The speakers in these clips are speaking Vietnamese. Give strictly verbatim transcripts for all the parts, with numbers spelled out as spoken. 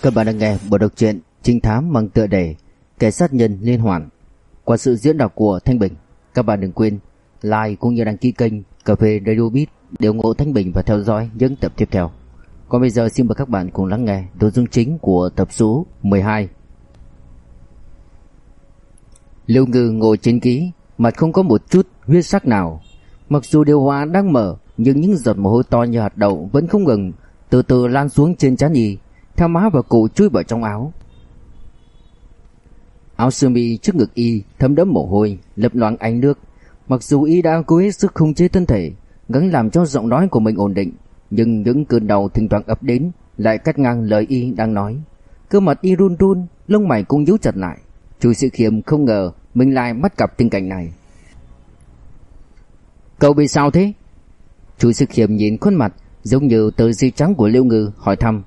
Các bạn đang nghe bộ đọc truyện trinh thám mang tựa đề Kẻ sát nhân liên hoàn qua sự diễn đọc của Thanh Bình. Các bạn đừng quên like cũng như đăng ký kênh Cà phê Radio Beat để ủng hộ Thanh Bình và theo dõi những tập tiếp theo. Còn bây giờ xin mời các bạn cùng lắng nghe nội dung chính của tập số mười hai. Liêu Ngư ngồi trên ghế, mặt không có một chút huyết sắc nào. Mặc dù điều hòa đang mở, nhưng những giọt mồ hôi to như hạt đậu vẫn không ngừng từ từ lan xuống trên trán y, theo má và cổ chui vào trong áo. Áo sơ mi trước ngực y thấm đẫm mồ hôi, lấp loáng ánh nước. Mặc dù y đã cố hết sức khống chế thân thể, gắng làm cho giọng nói của mình ổn định, nhưng những cơn đau thỉnh thoảng ập đến lại cắt ngang lời y đang nói. Cơ mặt y run run, lông mày cũng nhíu chặt lại. Chu Sĩ Khiêm không ngờ mình lại bắt gặp tình cảnh này. Cậu bị sao thế? Chu Sĩ Khiêm nhìn khuôn mặt giống như tờ giấy trắng của Liêu Ngư, hỏi thăm.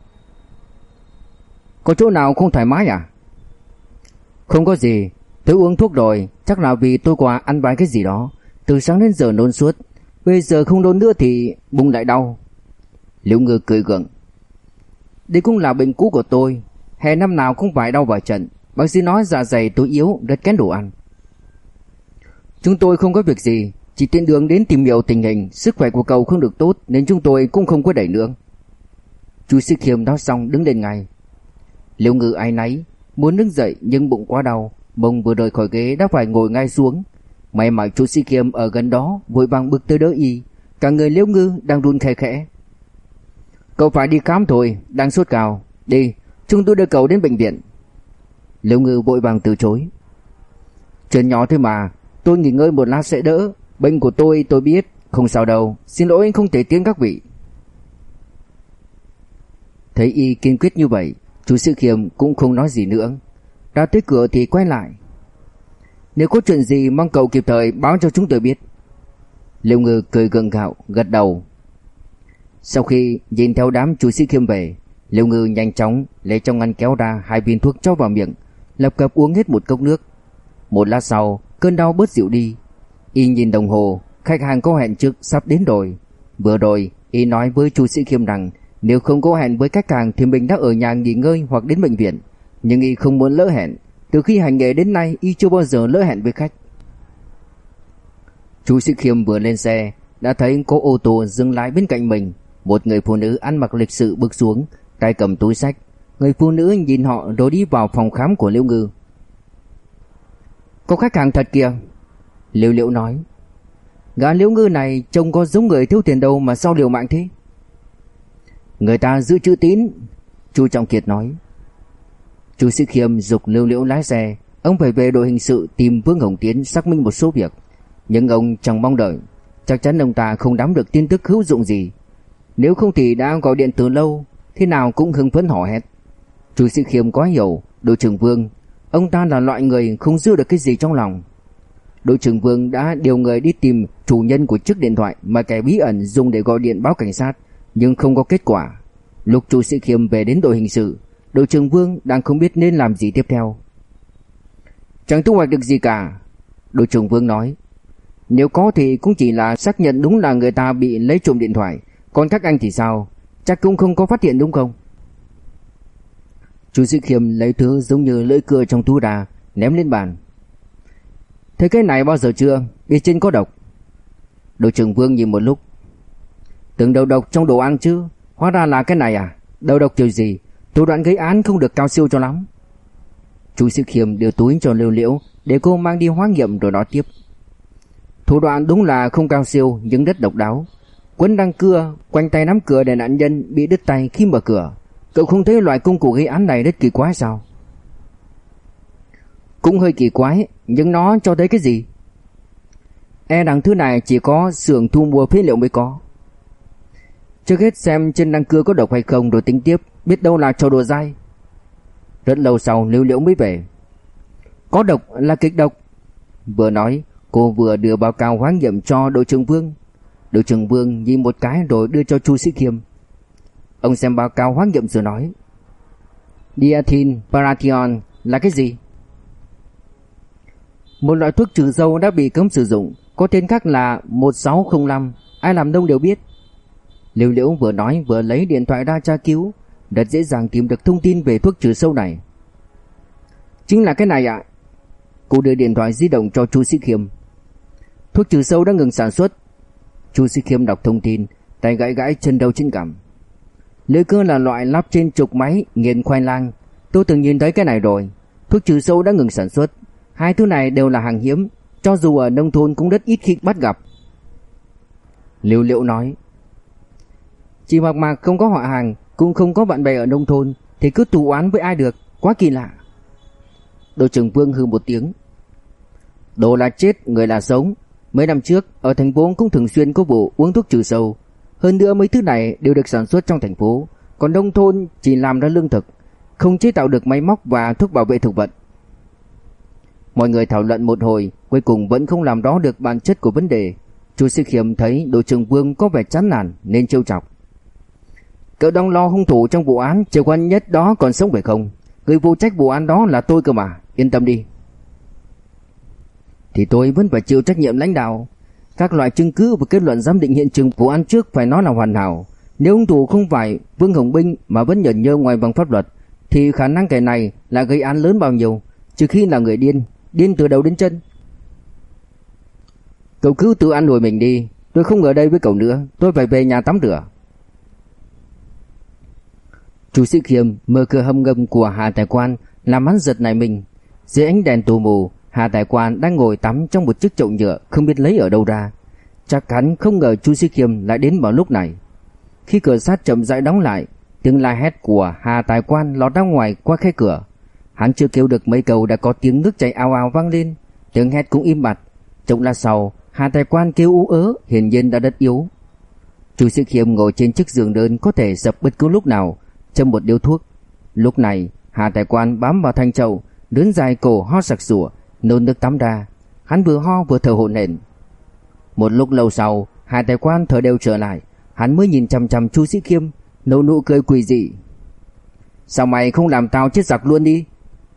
Có chỗ nào không thoải mái à? Không có gì, tôi uống thuốc rồi, chắc là vì tôi qua ăn vài cái gì đó, từ sáng đến giờ nôn suốt, bây giờ không nôn nữa thì bụng lại đau. Liêu Ngư cười gượng. Đây cũng là bệnh cũ của tôi, hè năm nào cũng phải đau vài trận. Bác sĩ nói dạ dày tôi yếu, rất kén đồ ăn. Chúng tôi không có việc gì, chỉ tiện đường đến tìm hiểu tình hình. Sức khỏe của cậu không được tốt nên chúng tôi cũng không có đẩy nữa. Chu Sĩ Khiêm nói xong đứng lên ngay. Liêu Ngư áy náy, muốn đứng dậy nhưng bụng quá đau, mông vừa rời khỏi ghế đã phải ngồi ngay xuống. May mà Chu Sĩ Khiêm ở gần đó vội vàng bước tới đỡ y. Cả người Liêu Ngư đang run khẽ khẽ. Cậu phải đi khám thôi, đang sốt cao. Đi, chúng tôi đưa cậu đến bệnh viện. Liêu Ngư vội vàng từ chối. Chuyện nhỏ thôi mà, tôi nghỉ ngơi một lát sẽ đỡ. Bệnh của tôi tôi biết, không sao đâu. Xin lỗi không thể tiến các vị. Thấy y kiên quyết như vậy, Chu Sĩ Khiêm cũng không nói gì nữa. Ra tới cửa thì quay lại. Nếu có chuyện gì mong cậu kịp thời báo cho chúng tôi biết. Liêu Ngư cười gượng gạo, gật đầu. Sau khi nhìn theo đám Chu Sĩ Khiêm về, Liêu Ngư nhanh chóng lấy trong ngăn kéo ra hai viên thuốc cho vào miệng, lập cập uống hết một cốc nước. Một lát sau, cơn đau bớt dịu đi. Y nhìn đồng hồ, khách hàng có hẹn trước sắp đến rồi. Vừa rồi, y nói với Chu Sĩ Khiêm rằng nếu không có hẹn với khách hàng thì mình đã ở nhà nghỉ ngơi hoặc đến bệnh viện. Nhưng y không muốn lỡ hẹn. Từ khi hành nghề đến nay, y chưa bao giờ lỡ hẹn với khách. Chu Sĩ Khiêm vừa lên xe, đã thấy có ô tô dừng lại bên cạnh mình. Một người phụ nữ ăn mặc lịch sự bước xuống, tay cầm túi xách. Người phụ nữ nhìn họ rồi đi vào phòng khám của Liêu Ngư. Có khách hàng thật kìa, Liêu Liễu nói. Gã Liêu Ngư này trông có giống người thiếu tiền đâu mà sao liều mạng thế? Người ta giữ chữ tín, Chu Trọng Kiệt nói. Chu Sĩ Khiêm giục Liêu Liễu lái xe. Ông phải về đội hình sự tìm Vương Hồng Tiến xác minh một số việc. Nhưng ông chẳng mong đợi. Chắc chắn ông ta không nắm được tin tức hữu dụng gì. Nếu không thì đã gọi điện từ lâu, thế nào cũng hưng phấn hò hét. Chu Sĩ Khiêm quá hiểu đội trưởng Vương. Ông ta là loại người không giữ được cái gì trong lòng. Đội trưởng Vương đã điều người đi tìm chủ nhân của chiếc điện thoại mà kẻ bí ẩn dùng để gọi điện báo cảnh sát, nhưng không có kết quả. Lúc Chu Sĩ Khiêm về đến đội hình sự, đội trưởng Vương đang không biết nên làm gì tiếp theo. Chẳng thu hoạch được gì cả, đội trưởng Vương nói. Nếu có thì cũng chỉ là xác nhận đúng là người ta bị lấy trộm điện thoại. Còn các anh thì sao? Chắc cũng không có phát hiện đúng không? Chu Sĩ Khiêm lấy thứ giống như lưỡi cưa trong túi ra, ném lên bàn. Thấy cái này bao giờ chưa? Bên trên có độc. Đội trưởng Vương nhìn một lúc. Tưởng đầu độc trong đồ ăn chứ, hóa ra là cái này à? Đầu độc kiểu gì? Thủ đoạn gây án không được cao siêu cho lắm. Chu Sĩ Khiêm đưa túi cho Liêu Liễu để cô mang đi hóa nghiệm rồi nói tiếp. Thủ đoạn đúng là không cao siêu nhưng rất độc đáo. Quấn răng cưa quanh tay nắm cửa để nạn nhân bị đứt tay khi mở cửa. Cậu không thấy loại công cụ gây án này rất kỳ quái sao? Cũng hơi kỳ quái, nhưng nó cho thấy cái gì? E rằng thứ này chỉ có xưởng thu mua phế liệu mới có. Trước hết xem trên răng cưa có độc hay không rồi tính tiếp, biết đâu là trò đùa dai. Rất lâu sau Liêu Liễu mới về. Có độc là kịch độc. Vừa nói, cô vừa đưa báo cáo hóa nghiệm cho đội trưởng Vương. Đội trưởng Vương nhìn một cái rồi đưa cho Chu Sĩ Khiêm. Ông xem báo cáo hóa nghiệm rồi nói. Diethylene parathion là cái gì? Một loại thuốc trừ sâu đã bị cấm sử dụng, có tên khác là một sáu không năm, ai làm đông đều biết. Liêu Liễu vừa nói vừa lấy điện thoại ra tra cứu. rất dễ dàng tìm được thông tin về thuốc trừ sâu này. Chính là cái này ạ. À? Cô đưa điện thoại di động cho Chu Sĩ Khiêm. Thuốc trừ sâu đã ngừng sản xuất. Chu Sĩ Khiêm đọc thông tin, tay gãi gãi chân đầu chân cảm. Lưỡi cưa là loại lắp trên trục máy nghiền khoai lang. Tôi từng nhìn thấy cái này rồi. Thuốc trừ sâu đã ngừng sản xuất. Hai thứ này đều là hàng hiếm, cho dù ở nông thôn cũng rất ít khi bắt gặp. Liễu Liễu nói. Chị Mạc Mạc không có họ hàng, cũng không có bạn bè ở nông thôn, thì cứ tù oán với ai được, quá kỳ lạ. Đội trưởng Vương hừ một tiếng. Đồ là chết, người là sống. Mấy năm trước ở thành phố cũng thường xuyên có vụ uống thuốc trừ sâu. Hơn nữa mấy thứ này đều được sản xuất trong thành phố, còn nông thôn chỉ làm ra lương thực, không chế tạo được máy móc và thuốc bảo vệ thực vật. Mọi người thảo luận một hồi, cuối cùng vẫn không làm rõ được bản chất của vấn đề. Chu Sĩ Khiêm thấy đội trưởng Vương có vẻ chán nản nên trêu chọc. Cậu đang lo hung thủ trong vụ án Triệu Quan Nhất đó còn sống phải không? Người phụ trách vụ án đó là tôi cơ mà, yên tâm đi. Thì tôi vẫn phải chịu trách nhiệm lãnh đạo. Các loại chứng cứ và kết luận giám định hiện trường vụ án trước phải nói là hoàn hảo. Nếu hung thủ không phải Vương Hồng Binh mà vẫn nhởn nhơ ngoài vòng pháp luật, thì khả năng kẻ này là gây án lớn bao nhiêu, trừ khi là người điên, điên từ đầu đến chân. Cậu cứ tự ăn nổi mình đi, tôi không ở đây với cậu nữa, tôi phải về nhà tắm rửa. Chu Sĩ Khiêm mở cửa hầm ngầm của Hà Tài Quan làm hắn giật nảy mình. Dưới ánh đèn tù mù, Hà Tài Quan đang ngồi tắm trong một chiếc chậu nhựa không biết lấy ở đâu ra. Chắc hắn không ngờ Chu Sĩ Khiêm lại đến vào lúc này. Khi cửa sắt chậm rãi đóng lại, tiếng la hét của Hà Tài Quan lọt ra ngoài qua khe cửa. Hắn chưa kêu được mấy câu đã có tiếng nước chảy ào ào vang lên, tiếng hét cũng im bặt. Chốc lát sau, Hà Tài Quan kêu ú ớ, hiển nhiên đã rất yếu. Chu Sĩ Khiêm ngồi trên chiếc giường đơn có thể sập bất cứ lúc nào, châm một điếu thuốc. Lúc này, Hà Tài Quan bám vào thanh chậu, đứng dài cổ ho sặc sủa, nôn nước tắm ra. Hắn vừa ho vừa thở hổn hển. Một lúc lâu sau, Hà Tài Quan thở đều trở lại, hắn mới nhìn chằm chằm Chu Sĩ Khiêm, nở nụ cười quỷ dị. Sao mày không làm tao chết giặc luôn đi?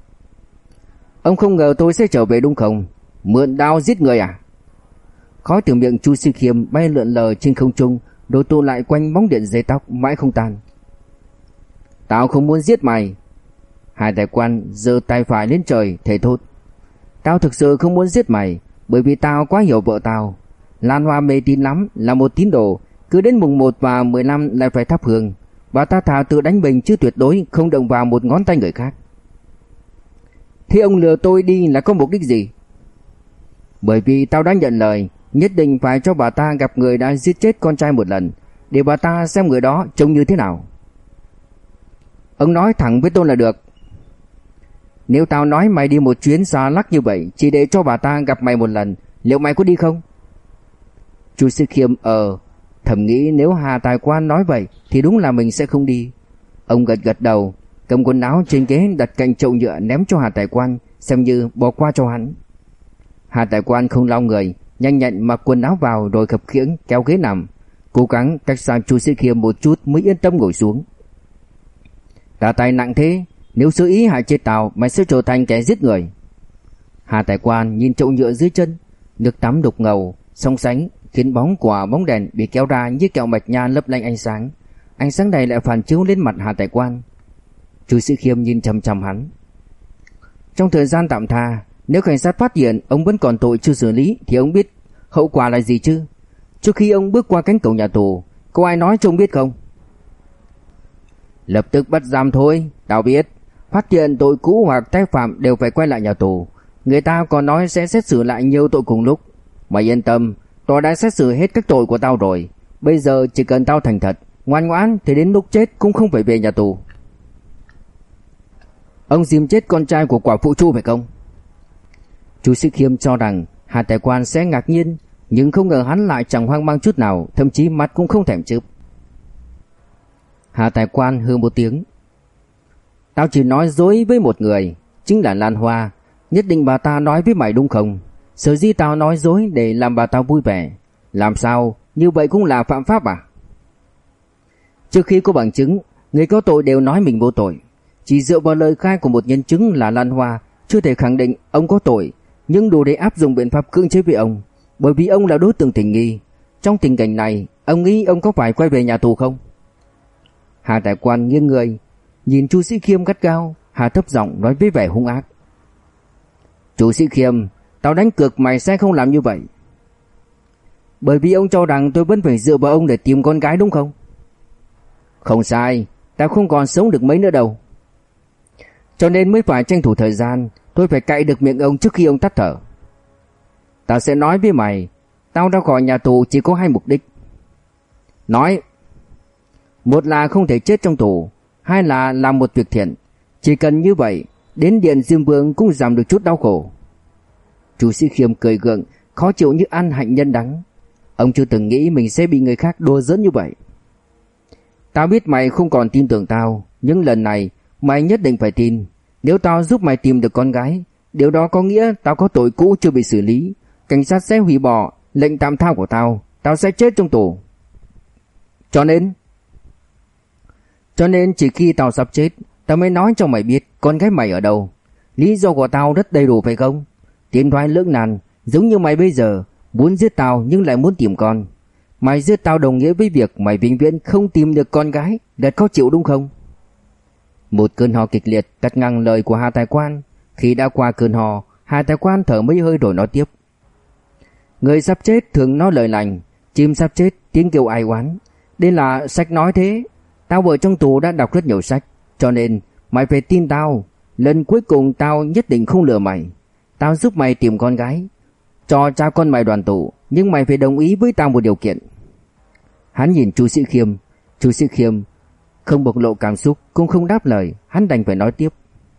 Ông không ngờ tôi sẽ trở về đúng không? Mượn đao giết người à? Khói từ miệng Chu Sĩ Khiêm bay lượn lờ trên không trung, rồi tụ lại quanh bóng điện dây tóc mãi không tan. Tao không muốn giết mày. Hà Tài Quan giơ tay phải lên trời thề thốt. Tao thực sự không muốn giết mày, bởi vì tao quá hiểu vợ tao. Lan Hoa mê tín lắm, là một tín đồ, cứ đến mùng một và mười lăm lại phải thắp hương. Bà ta thà tự đánh mình chứ tuyệt đối không động vào một ngón tay người khác. Thế ông lừa tôi đi là có mục đích gì? Bởi vì tao đã nhận lời, nhất định phải cho bà ta gặp người đã giết chết con trai một lần, để bà ta xem người đó trông như thế nào. Ông nói thẳng với tôi là được. Nếu tao nói mày đi một chuyến xa lắc như vậy chỉ để cho bà ta gặp mày một lần, liệu mày có đi không? Chu Sĩ Khiêm ờ thầm nghĩ nếu Hà Tài Quan nói vậy thì đúng là mình sẽ không đi. Ông gật gật đầu, cầm quần áo trên ghế đặt cạnh chậu nhựa ném cho Hà Tài Quan, xem như bỏ qua cho hắn. Hà Tài Quan không lau người, nhanh nhẹn mặc quần áo vào rồi khập khiễng kéo ghế nằm, cố gắng cách xa Chu Sĩ Khiêm một chút mới yên tâm ngồi xuống. Đã tay nặng thế, nếu sơ ý hại chết tao, mày sẽ trở thành kẻ giết người. Hà Tài Quan nhìn chậu nhựa dưới chân, nước tắm đục ngầu, song sánh khiến bóng của bóng đèn bị kéo ra như kẹo mạch nha lấp lánh ánh sáng. Ánh sáng này lại phản chiếu lên mặt Hà Tài Quan. Chu Sĩ Khiêm nhìn chằm chằm hắn. Trong thời gian tạm tha, nếu cảnh sát phát hiện ông vẫn còn tội chưa xử lý thì ông biết hậu quả là gì chứ? Trước khi ông bước qua cánh cổng nhà tù, có ai nói cho ông biết không? Lập tức bắt giam thôi, tao biết. Phát hiện tội cũ hoặc tái phạm đều phải quay lại nhà tù. Người ta còn nói sẽ xét xử lại nhiều tội cùng lúc. Mày yên tâm, tòa đã xét xử hết các tội của tao rồi. Bây giờ chỉ cần tao thành thật, ngoan ngoãn thì đến lúc chết cũng không phải về nhà tù. Ông dìm chết con trai của quả phụ Chu phải không? Chu Sĩ Khiêm cho rằng Hà Tài Quan sẽ ngạc nhiên, nhưng không ngờ hắn lại chẳng hoang mang chút nào, thậm chí mắt cũng không thèm chớp. Hà Tài Quan hừ một tiếng. Tao chỉ nói dối với một người, chính là Lan Hoa. Nhất định bà ta nói với mày đúng không? Sở dĩ tao nói dối để làm bà ta vui vẻ. Làm sao? Như vậy cũng là phạm pháp à? Trước khi có bằng chứng, người có tội đều nói mình vô tội. Chỉ dựa vào lời khai của một nhân chứng là Lan Hoa, chưa thể khẳng định ông có tội, nhưng đủ để áp dụng biện pháp cưỡng chế với ông, bởi vì ông là đối tượng tình nghi. Trong tình cảnh này, ông nghĩ ông có phải quay về nhà tù không? Hà Tài Quan nghiêng người, nhìn Chu Sĩ Khiêm gắt gao, hạ thấp giọng nói với vẻ hung ác. Chu Sĩ Khiêm, tao đánh cược mày sẽ không làm như vậy. Bởi vì ông cho rằng tôi vẫn phải dựa vào ông để tìm con gái đúng không? Không sai, tao không còn sống được mấy nữa đâu. Cho nên mới phải tranh thủ thời gian, tôi phải cạy được miệng ông trước khi ông tắt thở. Tao sẽ nói với mày, tao ra khỏi nhà tù chỉ có hai mục đích. Nói. Một là không thể chết trong tù, hai là làm một việc thiện. Chỉ cần như vậy, đến Điện Diêm Vương cũng giảm được chút đau khổ. Chu Sĩ Khiêm cười gượng, khó chịu như ăn hạnh nhân đắng. Ông chưa từng nghĩ mình sẽ bị người khác đùa giỡn như vậy. Tao biết mày không còn tin tưởng tao, nhưng lần này mày nhất định phải tin. Nếu tao giúp mày tìm được con gái, điều đó có nghĩa tao có tội cũ chưa bị xử lý. Cảnh sát sẽ hủy bỏ lệnh tạm tha của tao, tao sẽ chết trong tù. Cho nên Cho nên chỉ khi tao sắp chết, tao mới nói cho mày biết con gái mày ở đâu. Lý do của tao rất đầy đủ phải không? Tiến thoái lưỡng nan, giống như mày bây giờ, muốn giết tao nhưng lại muốn tìm con. Mày giết tao đồng nghĩa với việc mày vĩnh viễn không tìm được con gái, rất khó chịu đúng không? Một cơn ho kịch liệt cắt ngang lời của Hà Tài Quan. Khi đã qua cơn ho, Hà Tài Quan thở mấy hơi rồi nói tiếp. Người sắp chết thường nói lời lành, chim sắp chết tiếng kêu ai oán. Đây là sách nói thế. Tao ở trong tù đã đọc rất nhiều sách, cho nên mày phải tin tao. Lần cuối cùng tao nhất định không lừa mày. Tao giúp mày tìm con gái, cho cha con mày đoàn tụ, nhưng mày phải đồng ý với tao một điều kiện. Hắn nhìn Chu Sĩ Khiêm. Chu Sĩ Khiêm không bộc lộ cảm xúc, cũng không đáp lời. Hắn đành phải nói tiếp.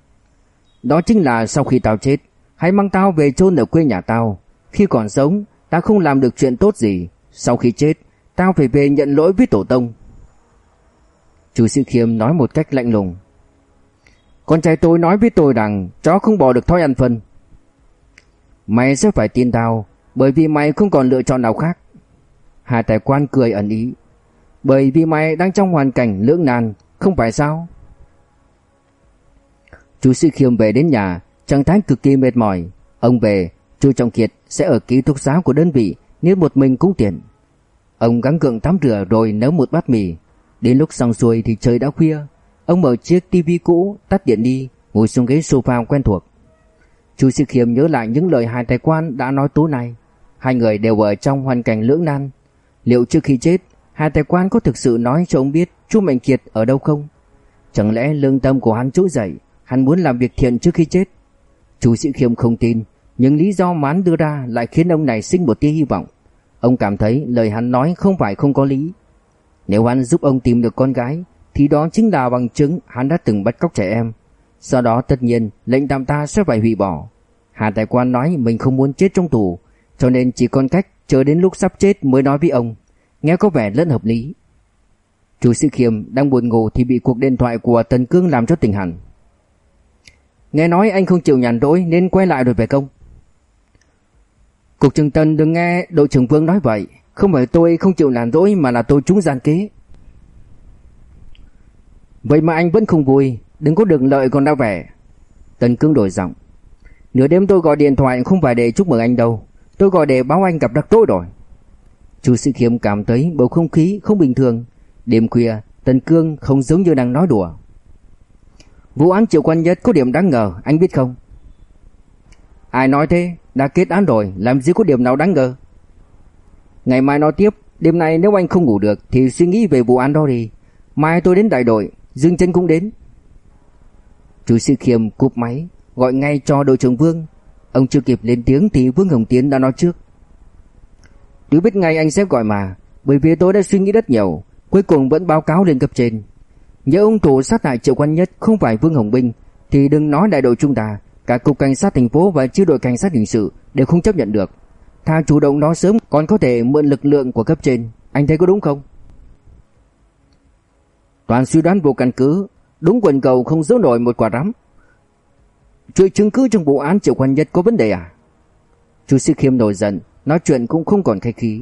Đó chính là sau khi tao chết, hãy mang tao về chôn ở quê nhà tao. Khi còn sống, tao không làm được chuyện tốt gì. Sau khi chết, tao phải về nhận lỗi với tổ tông. Chu Sĩ Khiêm nói một cách lạnh lùng. Con trai tôi nói với tôi rằng chó không bỏ được thói ăn phân. Mày sẽ phải tin tao, bởi vì mày không còn lựa chọn nào khác. Hà Tài Quan cười ẩn ý. Bởi vì mày đang trong hoàn cảnh lưỡng nan, không phải sao? Chu Sĩ Khiêm về đến nhà, trạng thái cực kỳ mệt mỏi. Ông về, Chu Trọng Kiệt sẽ ở ký túc xá của đơn vị, nên một mình cũng tiện. Ông gắng gượng tắm rửa rồi nấu một bát mì. Đến lúc xong xuôi thì trời đã khuya. Ông mở chiếc tivi cũ, tắt điện đi, ngồi xuống ghế sofa quen thuộc. Chu Sĩ Khiêm nhớ lại những lời Hà Tài Quan đã nói tối nay. Hai người đều ở trong hoàn cảnh lưỡng nan. Liệu trước khi chết, Hà Tài Quan có thực sự nói cho ông biết Chu Mạnh Kiệt ở đâu không? Chẳng lẽ lương tâm của hắn trỗi dậy, hắn muốn làm việc thiện trước khi chết? Chu Sĩ Khiêm không tin, nhưng lý do mà hắn đưa ra lại khiến ông này sinh một tia hy vọng. Ông cảm thấy lời hắn nói không phải không có lý. Nếu hắn giúp ông tìm được con gái, thì đó chính là bằng chứng hắn đã từng bắt cóc trẻ em. Sau đó tất nhiên lệnh tạm tha sẽ phải hủy bỏ. Hà Tài Quan nói mình không muốn chết trong tù, cho nên chỉ còn cách chờ đến lúc sắp chết mới nói với ông. Nghe có vẻ rất hợp lý. Chu Sĩ Khiêm đang buồn ngủ thì bị cuộc điện thoại của Tần Cương làm cho tỉnh hẳn. Nghe nói anh không chịu nhàn rỗi nên quay lại rồi phải không? Cục trưởng Tần đừng nghe đội trưởng Vương nói vậy. Không phải tôi không chịu nhàn rỗi mà là tôi trúng gian kế. Vậy mà anh vẫn không vui, đừng có được lợi còn đã vẻ. Tần Cương đổi giọng. Nửa đêm tôi gọi điện thoại không phải để chúc mừng anh đâu, tôi gọi để báo anh gặp rắc rối rồi. Chu Sĩ Khiêm cảm thấy bầu không khí không bình thường. Đêm khuya, Tần Cương không giống như đang nói đùa. Vụ án Triệu Quan Nhất có điểm đáng ngờ, anh biết không? Ai nói thế? Đã kết án rồi, làm gì có điểm nào đáng ngờ? Ngày mai nói tiếp, đêm nay nếu anh không ngủ được thì suy nghĩ về vụ án đó đi. Mai tôi đến đại đội, Dương Chân cũng đến. Chu Sĩ Khiêm cúp máy, gọi ngay cho đội trưởng Vương. Ông chưa kịp lên tiếng thì Vương Hồng Tiến đã nói trước. Tôi biết ngay anh sẽ gọi mà, bởi vì tôi đã suy nghĩ rất nhiều, cuối cùng vẫn báo cáo lên cấp trên. Nhớ ông thủ sát hại Triệu Quan Nhất không phải Vương Hồng Binh thì đừng nói đại đội chúng ta, cả cục cảnh sát thành phố và chi đội cảnh sát hình sự đều không chấp nhận được. Thà chủ động nói sớm còn có thể mượn lực lượng của cấp trên. Anh thấy có đúng không? Toàn suy đoán vô căn cứ, đúng quần cầu không giấu nổi một quả rắm. Chuỗi chứng cứ trong vụ án Triệu Quan Nhất có vấn đề à? Chu Sĩ Khiêm nổi giận, nói chuyện cũng không còn khách khí.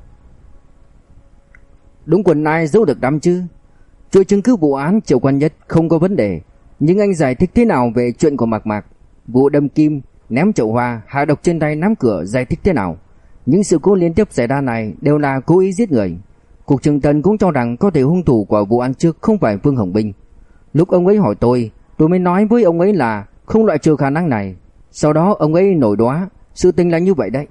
Đúng quần ai giấu được đắm chứ? Chuỗi chứng cứ vụ án Triệu Quan Nhất không có vấn đề, nhưng anh giải thích thế nào về chuyện của Mạc Mạc? Vụ đâm kim, ném chậu hoa, hạ độc trên tay nắm cửa giải thích thế nào? Những sự cố liên tiếp xảy ra này đều là cố ý giết người. Cục trưởng Tần cũng cho rằng có thể hung thủ của vụ án trước không phải Vương Hồng Binh. Lúc ông ấy hỏi tôi, tôi mới nói với ông ấy là không loại trừ khả năng này. Sau đó ông ấy nổi đoá. Sự tình là như vậy đấy.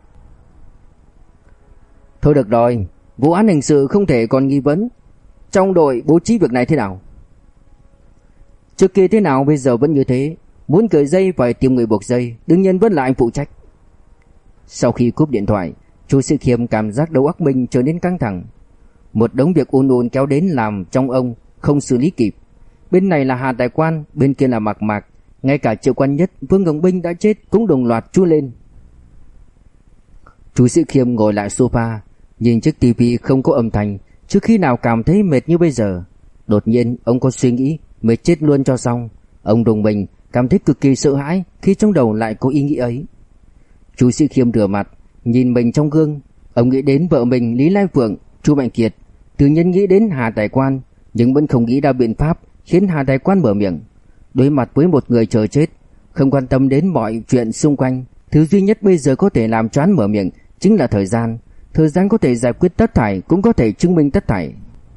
Thôi được rồi, vụ án hình sự không thể còn nghi vấn. Trong đội bố trí việc này thế nào? Trước kia thế nào bây giờ vẫn như thế. Muốn cởi dây phải tìm người buộc dây, đương nhiên vẫn là anh phụ trách. Sau khi cúp điện thoại, Chu Sĩ Khiêm cảm giác đầu óc mình trở nên căng thẳng. Một đống việc ùn ùn kéo đến làm trong ông không xử lý kịp. Bên này là Hà Đại Quan, bên kia là Mạc Mạc. Ngay cả Triệu Quan Nhất, Vương Ngọc Binh đã chết cũng đồng loạt chui lên. Chu Sĩ Khiêm ngồi lại sofa, nhìn chiếc tivi không có âm thanh, trước khi nào cảm thấy mệt như bây giờ. Đột nhiên ông có suy nghĩ mệt chết luôn cho xong. Ông rùng mình, cảm thấy cực kỳ sợ hãi khi trong đầu lại có ý nghĩ ấy. Chu Sĩ Khiêm rửa mặt, nhìn mình trong gương. Ông nghĩ đến vợ mình Lý Lai Phượng, Chu Mạnh Kiệt, tự nhiên nghĩ đến Hà Đại Quan, nhưng vẫn không nghĩ ra biện pháp khiến Hà Đại Quan mở miệng. Đối mặt với một người chờ chết, không quan tâm đến mọi chuyện xung quanh, thứ duy nhất bây giờ có thể làm cho hắn mở miệng chính là thời gian. Thời gian có thể giải quyết tất thảy, cũng có thể chứng minh tất thảy.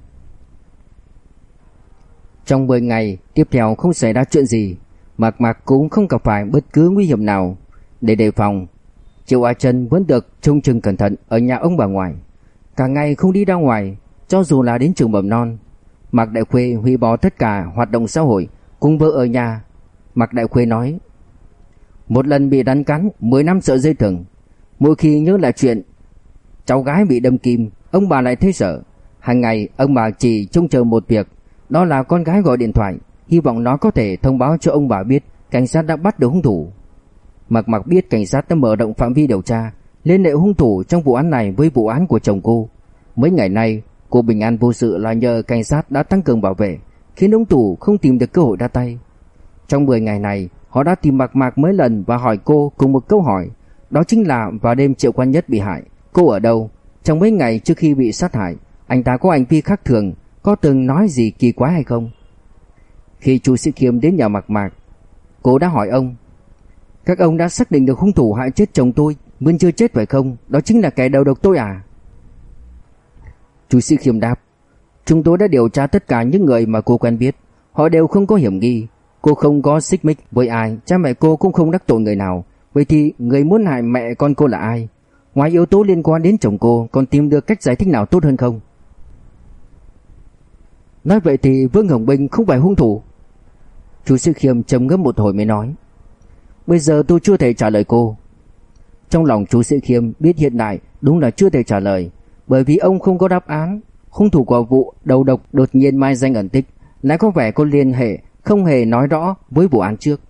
Trong mười ngày tiếp theo không xảy ra chuyện gì, Mạc Mạc cũng không gặp phải bất cứ nguy hiểm nào. Để đề phòng, Triệu A Chân vẫn được trông chừng cẩn thận ở nhà ông bà ngoại, cả ngày không đi ra ngoài, cho dù là đến trường mầm non. Mạc Đại Khuê hủy bỏ tất cả hoạt động xã hội, cùng vợ ở nhà. Mạc Đại Khuê nói: một lần bị rắn cắn, mười năm sợ dây thừng. Mỗi khi nhớ lại chuyện cháu gái bị đâm kim, ông bà lại thấy sợ. Hàng ngày ông bà chỉ trông chờ một việc, đó là con gái gọi điện thoại, hy vọng nó có thể thông báo cho ông bà biết cảnh sát đã bắt được hung thủ. Mạc Mạc biết cảnh sát đã mở rộng phạm vi điều tra, liên hệ hung thủ trong vụ án này với vụ án của chồng cô. Mấy ngày nay cô bình an vô sự là nhờ cảnh sát đã tăng cường bảo vệ, khiến hung thủ không tìm được cơ hội ra tay. Trong mười ngày này, họ đã tìm Mạc Mạc mấy lần và hỏi cô cùng một câu hỏi, đó chính là vào đêm Triệu Quan Nhất bị hại, cô ở đâu? Trong mấy ngày trước khi bị sát hại, anh ta có hành vi khác thường, có từng nói gì kỳ quái hay không? Khi Chu Sĩ Khiêm đến nhà Mạc Mạc, cô đã hỏi ông: các ông đã xác định được hung thủ hại chết chồng tôi vẫn chưa chết phải không? Đó chính là kẻ đầu độc tôi à? Chu Sĩ Khiêm đáp: chúng tôi đã điều tra tất cả những người mà cô quen biết, họ đều không có hiểm nghi. Cô không có xích mích với ai, cha mẹ cô cũng không đắc tội người nào. Vậy thì người muốn hại mẹ con cô là ai? Ngoài yếu tố liên quan đến chồng cô, còn tìm được cách giải thích nào tốt hơn không? Nói vậy thì Vương Hồng Binh không phải hung thủ. Chu Sĩ Khiêm trầm ngâm một hồi mới nói: bây giờ tôi chưa thể trả lời cô. Trong lòng Chu Sĩ Khiêm biết hiện tại đúng là chưa thể trả lời, bởi vì ông không có đáp án. Hung thủ của vụ đầu độc đột nhiên mai danh ẩn tích lại có vẻ có liên hệ, không hề nói rõ với vụ án trước.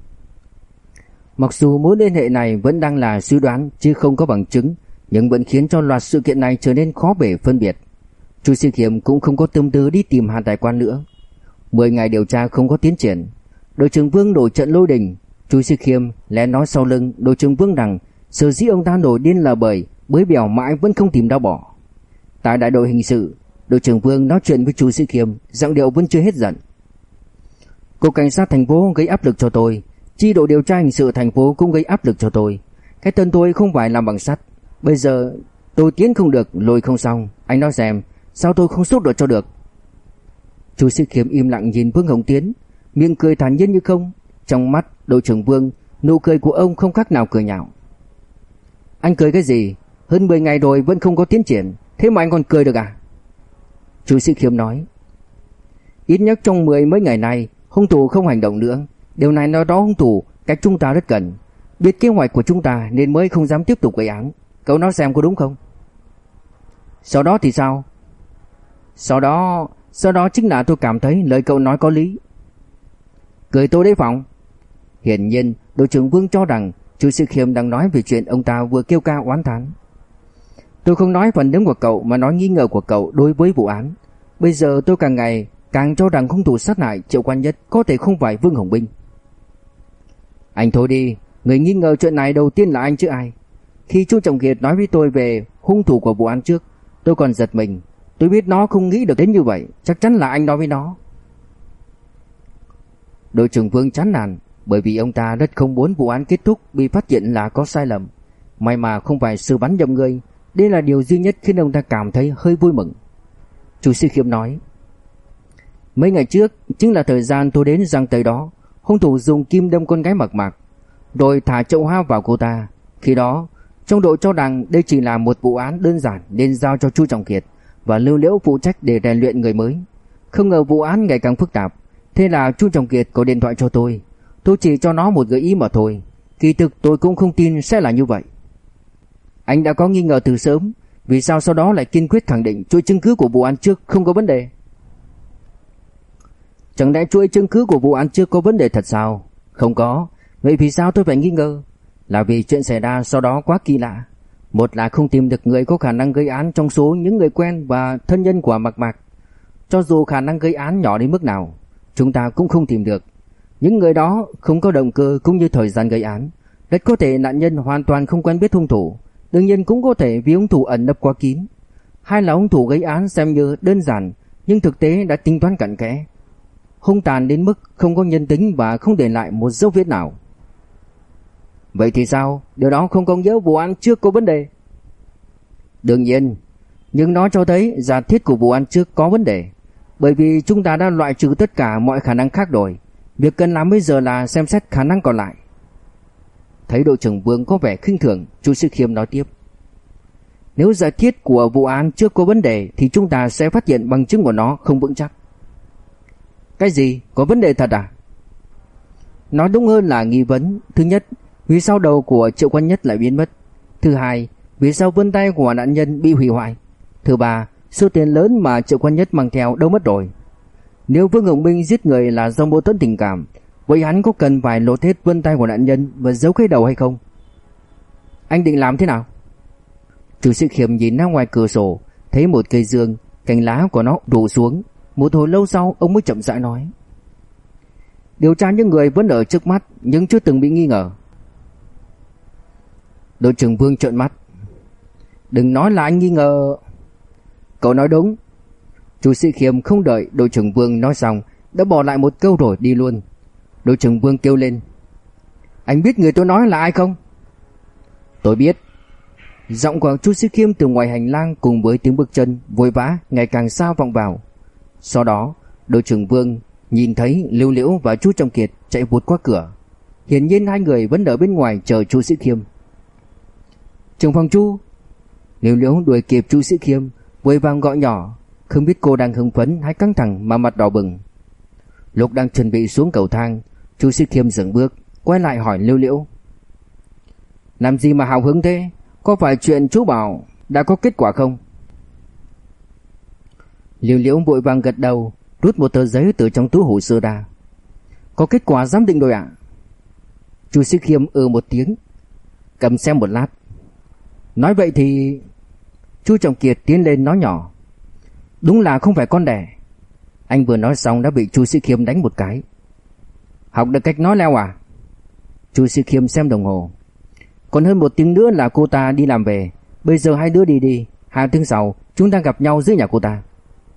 Mặc dù mối liên hệ này vẫn đang là suy đoán chứ không có bằng chứng, nhưng vẫn khiến cho loạt sự kiện này trở nên khó bể phân biệt. Chu Sĩ Khiêm cũng không có tâm tư đi tìm Hà Đại Quan nữa. Mười ngày điều tra không có tiến triển, đội trưởng Vương nổi trận lôi đình. Chu Sĩ Khiêm lén nói sau lưng đội trưởng Vương rằng sở dĩ ông ta nổi điên là bởi bới bèo mãi vẫn không tìm ra bỏ. Tại đại đội hình sự, đội trưởng Vương nói chuyện với Chu Sĩ Khiêm, giọng điệu vẫn chưa hết giận. Cục cảnh sát thành phố gây áp lực cho tôi, chi đội điều tra hình sự thành phố cũng gây áp lực cho tôi. Cái tên tôi không phải làm bằng sắt, bây giờ tôi tiến không được, lùi không xong. Anh nói xem, sao tôi không giúp được cho được? Chu Sĩ Khiêm im lặng nhìn Vương Hồng Tiến, miệng cười thản nhiên như không. Trong mắt đội trưởng Vương, nụ cười của ông không khác nào cười nhạo. Anh cười cái gì? Hơn mười ngày rồi vẫn không có tiến triển, thế mà anh còn cười được à? Chu Sĩ Khiêm nói: ít nhất trong mười mấy ngày này, hung thủ không hành động nữa. Điều này nói đó hung thủ cách chúng ta rất gần, biết kế hoạch của chúng ta nên mới không dám tiếp tục gây án. Cậu nói xem có đúng không? Sau đó thì sao? Sau đó, sau đó chính là tôi cảm thấy lời cậu nói có lý. Cười tôi đấy Phòng. Hiển nhiên đội trưởng Vương cho rằng Chu Sĩ Khiêm đang nói về chuyện ông ta vừa kêu ca oán thán. Tôi không nói phản ứng của cậu mà nói nghi ngờ của cậu đối với vụ án. Bây giờ tôi càng ngày càng cho rằng hung thủ sát hại Triệu Quan Nhất có thể không phải Vương Hồng Binh. Anh thôi đi, người nghi ngờ chuyện này đầu tiên là anh chứ ai. Khi Chu Trọng Kiệt nói với tôi về hung thủ của vụ án trước, tôi còn giật mình. Tôi biết nó không nghĩ được đến như vậy, chắc chắn là anh nói với nó. Đội trưởng Vương chán nản, bởi vì ông ta rất không muốn vụ án kết thúc bị phát hiện là có sai lầm. May mà không phải sư bắn nhầm người, đây là điều duy nhất khiến ông ta cảm thấy hơi vui mừng. Chu Sĩ Khiêm nói: Mấy ngày trước chính là thời gian tôi đến Giang Tây đó. Hung thủ dùng kim đâm con gái Mạc Mạc, rồi thả chậu hoa vào cô ta. Khi đó trong đội cho rằng đây chỉ là một vụ án đơn giản nên giao cho Chu Trọng Kiệt và Lưu Liễu phụ trách để rèn luyện người mới. Không ngờ vụ án ngày càng phức tạp. Thế là Chu Trọng Kiệt có điện thoại cho tôi. Tôi chỉ cho nó một gợi ý mà thôi. Kỳ thực tôi cũng không tin sẽ là như vậy. Anh đã có nghi ngờ từ sớm, vì sao sau đó lại kiên quyết khẳng định chuỗi chứng cứ của vụ án trước không có vấn đề? Chẳng lẽ chuỗi chứng cứ của vụ án trước có vấn đề thật sao? Không có. Vậy vì sao tôi phải nghi ngờ? Là vì chuyện xảy ra sau đó quá kỳ lạ. Một là không tìm được người có khả năng gây án trong số những người quen và thân nhân của Mạc Mạc. Cho dù khả năng gây án nhỏ đến mức nào, chúng ta cũng không tìm được. Những người đó không có động cơ cũng như thời gian gây án. Rất có thể nạn nhân hoàn toàn không quen biết hung thủ. Đương nhiên cũng có thể vì hung thủ ẩn nấp quá kín. Hay là hung thủ gây án xem như đơn giản, nhưng thực tế đã tính toán cặn kẽ, hung tàn đến mức không có nhân tính và không để lại một dấu vết nào. Vậy thì sao? Điều đó không có nghĩa vụ án trước có vấn đề. Đương nhiên, nhưng nó cho thấy giả thiết của vụ án trước có vấn đề. Bởi vì chúng ta đã loại trừ tất cả mọi khả năng khác rồi. Việc cần làm bây giờ là xem xét khả năng còn lại. Thấy đội trưởng Vương có vẻ khinh thường, Chu Sĩ Khiêm nói tiếp. Nếu giả thiết của vụ án trước có vấn đề thì chúng ta sẽ phát hiện bằng chứng của nó không vững chắc. Cái gì? Có vấn đề thật à? Nói đúng hơn là nghi vấn. Thứ nhất, vì sao đầu của Triệu Quan Nhất lại biến mất? Thứ hai, vì sao vân tay của nạn nhân bị hủy hoại? Thứ ba, số tiền lớn mà Triệu Quan Nhất mang theo đâu mất rồi? Nếu Vương Hồng Minh giết người là do mâu thuẫn tình cảm, vậy hắn có cần phải lột hết vân tay của nạn nhân và giấu cái đầu hay không? Anh định làm thế nào? Chu Sĩ Khiêm nhìn ra ngoài cửa sổ, thấy một cây dương, cành lá của nó rủ xuống. Một hồi lâu sau ông mới chậm rãi nói. Điều tra những người vẫn ở trước mắt nhưng chưa từng bị nghi ngờ. Đội trưởng Vương trợn mắt. Đừng nói là anh nghi ngờ. Cậu nói đúng. Chu Sĩ Khiêm không đợi đội trưởng Vương nói xong đã bỏ lại một câu rồi đi luôn. Đội trưởng Vương kêu lên. Anh biết người tôi nói là ai không? Tôi biết. Giọng của Chu Sĩ Khiêm từ ngoài hành lang cùng với tiếng bước chân vội vã ngày càng xa vọng vào. Sau đó đội trưởng Vương nhìn thấy Lưu Liễu và Chu Trọng Kiệt chạy vụt qua cửa. Hiển nhiên hai người vẫn ở bên ngoài chờ Chu Sĩ Khiêm. Trưởng phòng Chu. Lưu Liễu đuổi kịp Chu Sĩ Khiêm, vội vàng gọi nhỏ, không biết cô đang hưng phấn hay căng thẳng mà mặt đỏ bừng. Lúc đang chuẩn bị xuống cầu thang, Chu Sĩ Khiêm dừng bước, quay lại hỏi Lưu Liễu. Làm gì mà hào hứng thế? Có phải chuyện chú bảo đã có kết quả không? Lưu Liễu vội vàng gật đầu, rút một tờ giấy từ trong túi hồ sơ ra. Có kết quả giám định rồi ạ. Chu Sĩ Khiêm ừ một tiếng, cầm xem một lát. Nói vậy thì... Chu Trọng Kiệt tiến lên nói nhỏ. Đúng là không phải con đẻ. Anh vừa nói xong đã bị Chu Sĩ Khiêm đánh một cái. Học được cách nói leo à? Chu Sĩ Khiêm xem đồng hồ. Còn hơn một tiếng nữa là cô ta đi làm về. Bây giờ hai đứa đi đi. Hai tiếng sau chúng ta gặp nhau dưới nhà cô ta.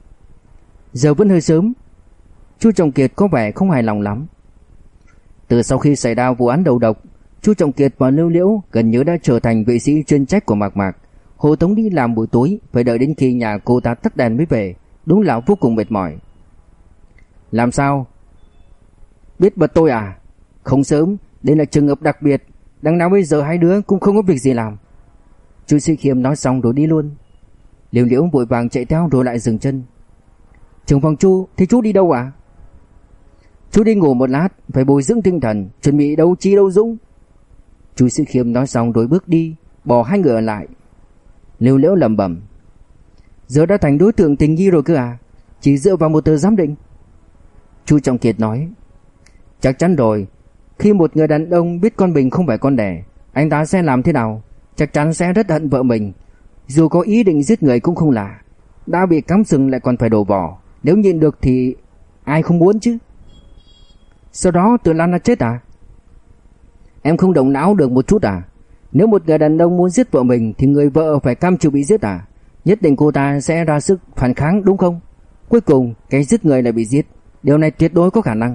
Giờ vẫn hơi sớm. Chu Trọng Kiệt có vẻ không hài lòng lắm. Từ sau khi xảy ra vụ án đầu độc, Chu Trọng Kiệt và Lưu Liễu gần như đã trở thành vệ sĩ chuyên trách của Mạc Mạc. Hồ Tống đi làm buổi tối, phải đợi đến khi nhà cô ta tắt đèn mới về. Đúng là vô cùng mệt mỏi. Làm sao? Biết bật tôi à? Không sớm, đây là trường hợp đặc biệt. Đằng nào bây giờ hai đứa cũng không có việc gì làm. Chu Sĩ Khiêm nói xong rồi đi luôn. Liễu Liễu vội vàng chạy theo rồi lại dừng chân. Trưởng phòng Chu, thì chú đi đâu à? Chú đi ngủ một lát, phải bồi dưỡng tinh thần, chuẩn bị đấu trí đấu dũng. Chu Sĩ Khiêm nói xong rồi bước đi, bỏ hai người ở lại. Liễu Liễu lẩm bẩm. Giờ đã thành đối tượng tình nghi rồi cơ à? Chỉ dựa vào một tờ giám định. Chu Trọng Kiệt nói. Chắc chắn rồi. Khi một người đàn ông biết con mình không phải con đẻ, anh ta sẽ làm thế nào? Chắc chắn sẽ rất hận vợ mình. Dù có ý định giết người cũng không lạ. Đã bị cắm sừng lại còn phải đổ vỏ. Nếu nhịn được thì ai không muốn chứ. Sau đó tự Lan đã chết à? Em không động não được một chút à? Nếu một người đàn ông muốn giết vợ mình thì người vợ phải cam chịu bị giết à? Nhất định cô ta sẽ ra sức phản kháng đúng không? Cuối cùng cái giết người lại bị giết. Điều này tuyệt đối có khả năng.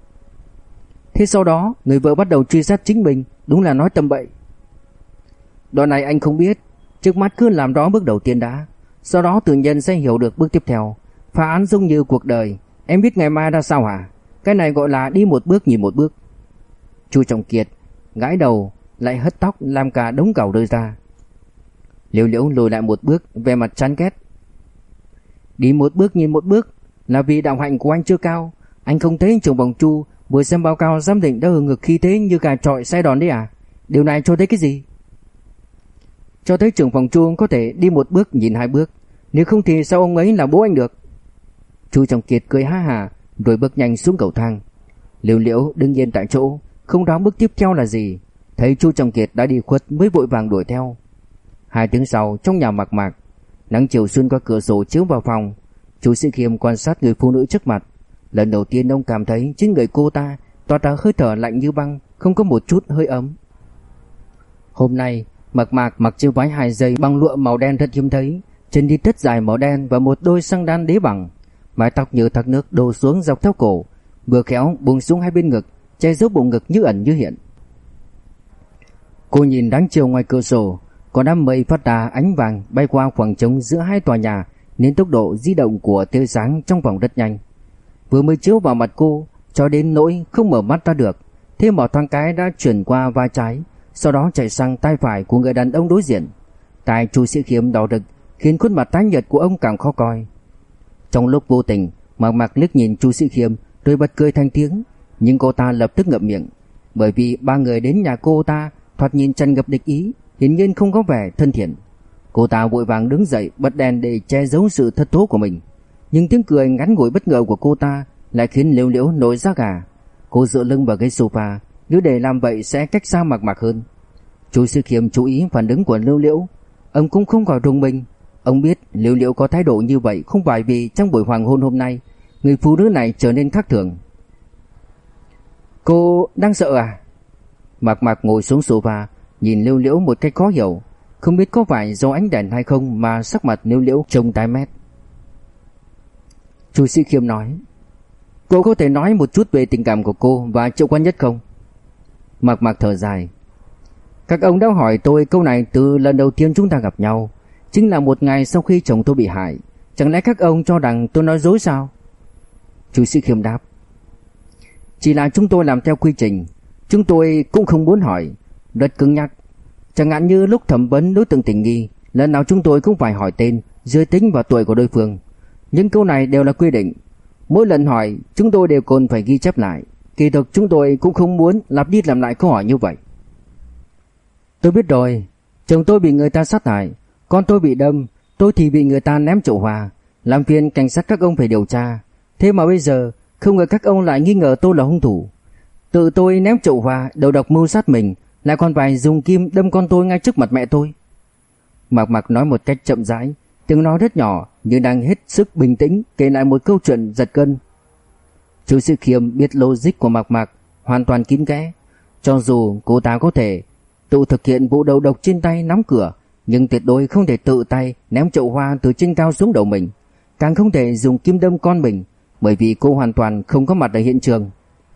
Thế sau đó người vợ bắt đầu truy sát chính mình. Đúng là nói tầm bậy. Đoạn này anh không biết. Trước mắt cứ làm rõ bước đầu tiên đã. Sau đó tự nhiên sẽ hiểu được bước tiếp theo. Phá án giống như cuộc đời. Em biết ngày mai ra sao hả? Cái này gọi là đi một bước nhìn một bước. Chu Trọng Kiệt gãi đầu, lại hất tóc làm cả đống cẩu rơi ra. Liễu Liễu lùi lại một bước, vẻ mặt chán ghét. Đi một bước nhìn một bước là vì đạo hạnh của anh chưa cao. Anh không thấy trưởng phòng Chu vừa xem báo cáo giám định đã hừng ngực khí thế như gà trọi xe đòn đấy à? Điều này cho thấy cái gì? Cho thấy trưởng phòng Chu có thể đi một bước nhìn hai bước. Nếu không thì sao ông ấy là bố anh được? Chu Trọng Kiệt cười ha hả rồi bước nhanh xuống cầu thang. Liễu Liễu đứng yên tại chỗ, không đoán bước tiếp theo là gì. Thấy Chu Trọng Kiệt đã đi khuất mới vội vàng đuổi theo. Hai tiếng sau, trong nhà Mạc Mạc, nắng chiều xuyên qua cửa sổ chiếu vào phòng. Chu Sĩ Khiêm quan sát người phụ nữ trước mặt. Lần đầu tiên ông cảm thấy trên người cô ta toát ra hơi thở lạnh như băng, không có một chút hơi ấm. Hôm nay Mạc Mạc mặc chiếc váy hai dây băng lụa màu đen rất hiếm thấy, chân đi tất dài màu đen và một đôi xăng đan đế bằng. Mái tóc như thác nước đổ xuống dọc theo cổ, vừa khéo buông xuống hai bên ngực, che giấu bụng ngực như ẩn như hiện. Cô nhìn nắng chiều ngoài cửa sổ, có đám mây phát ra ánh vàng bay qua khoảng trống giữa hai tòa nhà, nên tốc độ di động của tia sáng trong vòng rất nhanh. Vừa mới chiếu vào mặt cô, cho đến nỗi không mở mắt ra được, thế mà thoáng cái đã chuyển qua vai trái, sau đó chạy sang tay phải của người đàn ông đối diện. Tai Chu Sĩ Khiêm đỏ rực, khiến khuôn mặt tái nhợt của ông càng khó coi. Trong lúc vô tình, Mạc Mạc liếc nhìn Chu Sĩ Khiêm rồi bật cười thành tiếng, nhưng cô ta lập tức ngậm miệng, bởi vì ba người đến nhà cô ta thoạt nhìn tràn ngập địch ý, hiển nhiên không có vẻ thân thiện. Cô ta vội vàng đứng dậy bật đèn để che giấu sự thất thố của mình, nhưng tiếng cười ngắn ngủi bất ngờ của cô ta lại khiến Liễu Liễu nổi da gà. Cô dựa lưng vào ghế sofa, nếu để làm vậy sẽ cách xa Mạc Mạc hơn. Chu Sĩ Khiêm chú ý phản ứng của Liễu Liễu, ông cũng không khỏi rùng mình. Ông biết Liễu Liễu có thái độ như vậy không phải vì trong buổi hoàng hôn hôm nay người phụ nữ này trở nên khác thường. Cô đang sợ à? Mạc Mạc ngồi xuống sofa, nhìn Liễu Liễu một cách khó hiểu, không biết có phải do ánh đèn hay không mà sắc mặt Liễu Liễu trông tái mét. Chu Sĩ Khiêm nói: Cô có thể nói một chút về tình cảm của cô và Triệu Quan Nhất không? Mạc Mạc thở dài: Các ông đã hỏi tôi câu này từ lần đầu tiên chúng ta gặp nhau, chính là một ngày sau khi chồng tôi bị hại. Chẳng lẽ các ông cho rằng tôi nói dối sao? Chu Sĩ Khiêm đáp: Chỉ là chúng tôi làm theo quy trình. Chúng tôi cũng không muốn hỏi, rất cứng nhắc. Chẳng hạn như lúc thẩm vấn đối tượng tình nghi, lần nào chúng tôi cũng phải hỏi tên, giới tính và tuổi của đối phương. Những câu này đều là quy định. Mỗi lần hỏi chúng tôi đều còn phải ghi chép lại. Kỳ thực chúng tôi cũng không muốn lặp đi làm lại câu hỏi như vậy. Tôi biết rồi, chồng tôi bị người ta sát hại, con tôi bị đâm, tôi thì bị người ta ném chậu hoa. Làm phiền cảnh sát các ông phải điều tra. Thế mà bây giờ không ngờ các ông lại nghi ngờ tôi là hung thủ. Tự tôi ném chậu hoa, đầu độc mưu sát mình, lại còn phải dùng kim đâm con tôi ngay trước mặt mẹ tôi. Mạc Mạc nói một cách chậm rãi, tiếng nói rất nhỏ nhưng đang hết sức bình tĩnh kể lại một câu chuyện giật gân. Chu Sĩ Khiêm biết logic của Mạc Mạc hoàn toàn kín kẽ. Cho dù cô ta có thể tự thực hiện vụ đầu độc trên tay nắm cửa, nhưng tuyệt đối không thể tự tay ném chậu hoa từ trên cao xuống đầu mình, càng không thể dùng kim đâm con mình, bởi vì cô hoàn toàn không có mặt ở hiện trường.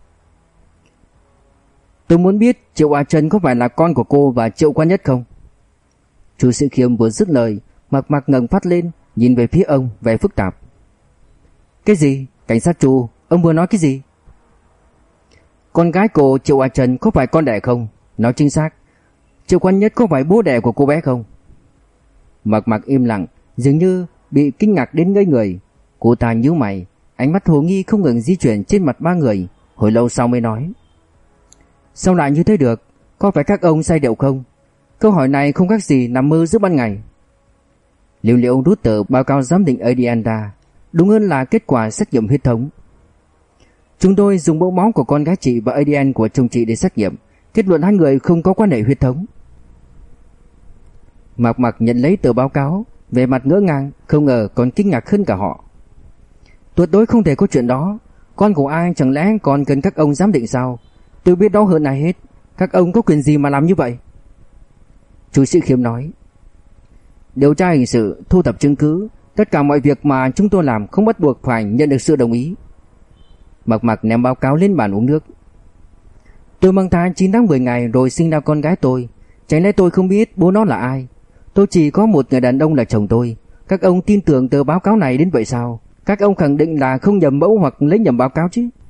Tôi muốn biết Triệu Á Trân có phải là con của cô và Triệu Quan Nhất không? Chu Sĩ Khiêm vừa dứt lời, Mạc Mạc ngẩng phát lên, nhìn về phía ông vẻ phức tạp. Cái gì? Cảnh sát Chu, ông vừa nói cái gì? Con gái của Triệu Á Trân có phải con đẻ không? Nói chính xác, Triệu Quan Nhất có phải bố đẻ của cô bé không? Mạc Mạc im lặng, dường như bị kinh ngạc đến ngây người. Cô ta nhíu mày, ánh mắt hồ nghi không ngừng di chuyển trên mặt ba người, hồi lâu sau mới nói: Sao lại như thế được? Có phải các ông say rượu không? Câu hỏi này không khác gì nằm mơ giữa ban ngày. Liễu Liễu rút tờ báo cáo giám định a đê en ra, đúng hơn là kết quả xét nghiệm huyết thống. Chúng tôi dùng mẫu máu của con gái chị và a đê en của chồng chị để xét nghiệm, kết luận hai người không có quan hệ huyết thống. Mạc Mạc nhận lấy tờ báo cáo, vẻ mặt ngỡ ngàng, không ngờ còn kinh ngạc hơn cả họ. Tuyệt đối không thể có chuyện đó. Con của ai chẳng lẽ còn cần các ông giám định sao? Tôi biết đó hơn ai hết. Các ông có quyền gì mà làm như vậy? Chu Sĩ Khiêm nói: Điều tra hình sự, thu thập chứng cứ, tất cả mọi việc mà chúng tôi làm không bắt buộc phải nhận được sự đồng ý. Mạc Mạc ném báo cáo lên bàn uống nước. Tôi mang thai chín tháng mười ngày rồi sinh ra con gái tôi. Chẳng lẽ tôi không biết bố nó là ai? Tôi chỉ có một người đàn ông là chồng tôi. Các ông tin tưởng tờ báo cáo này đến vậy sao? Các ông khẳng định là không nhầm mẫu hoặc lấy nhầm báo cáo chứ?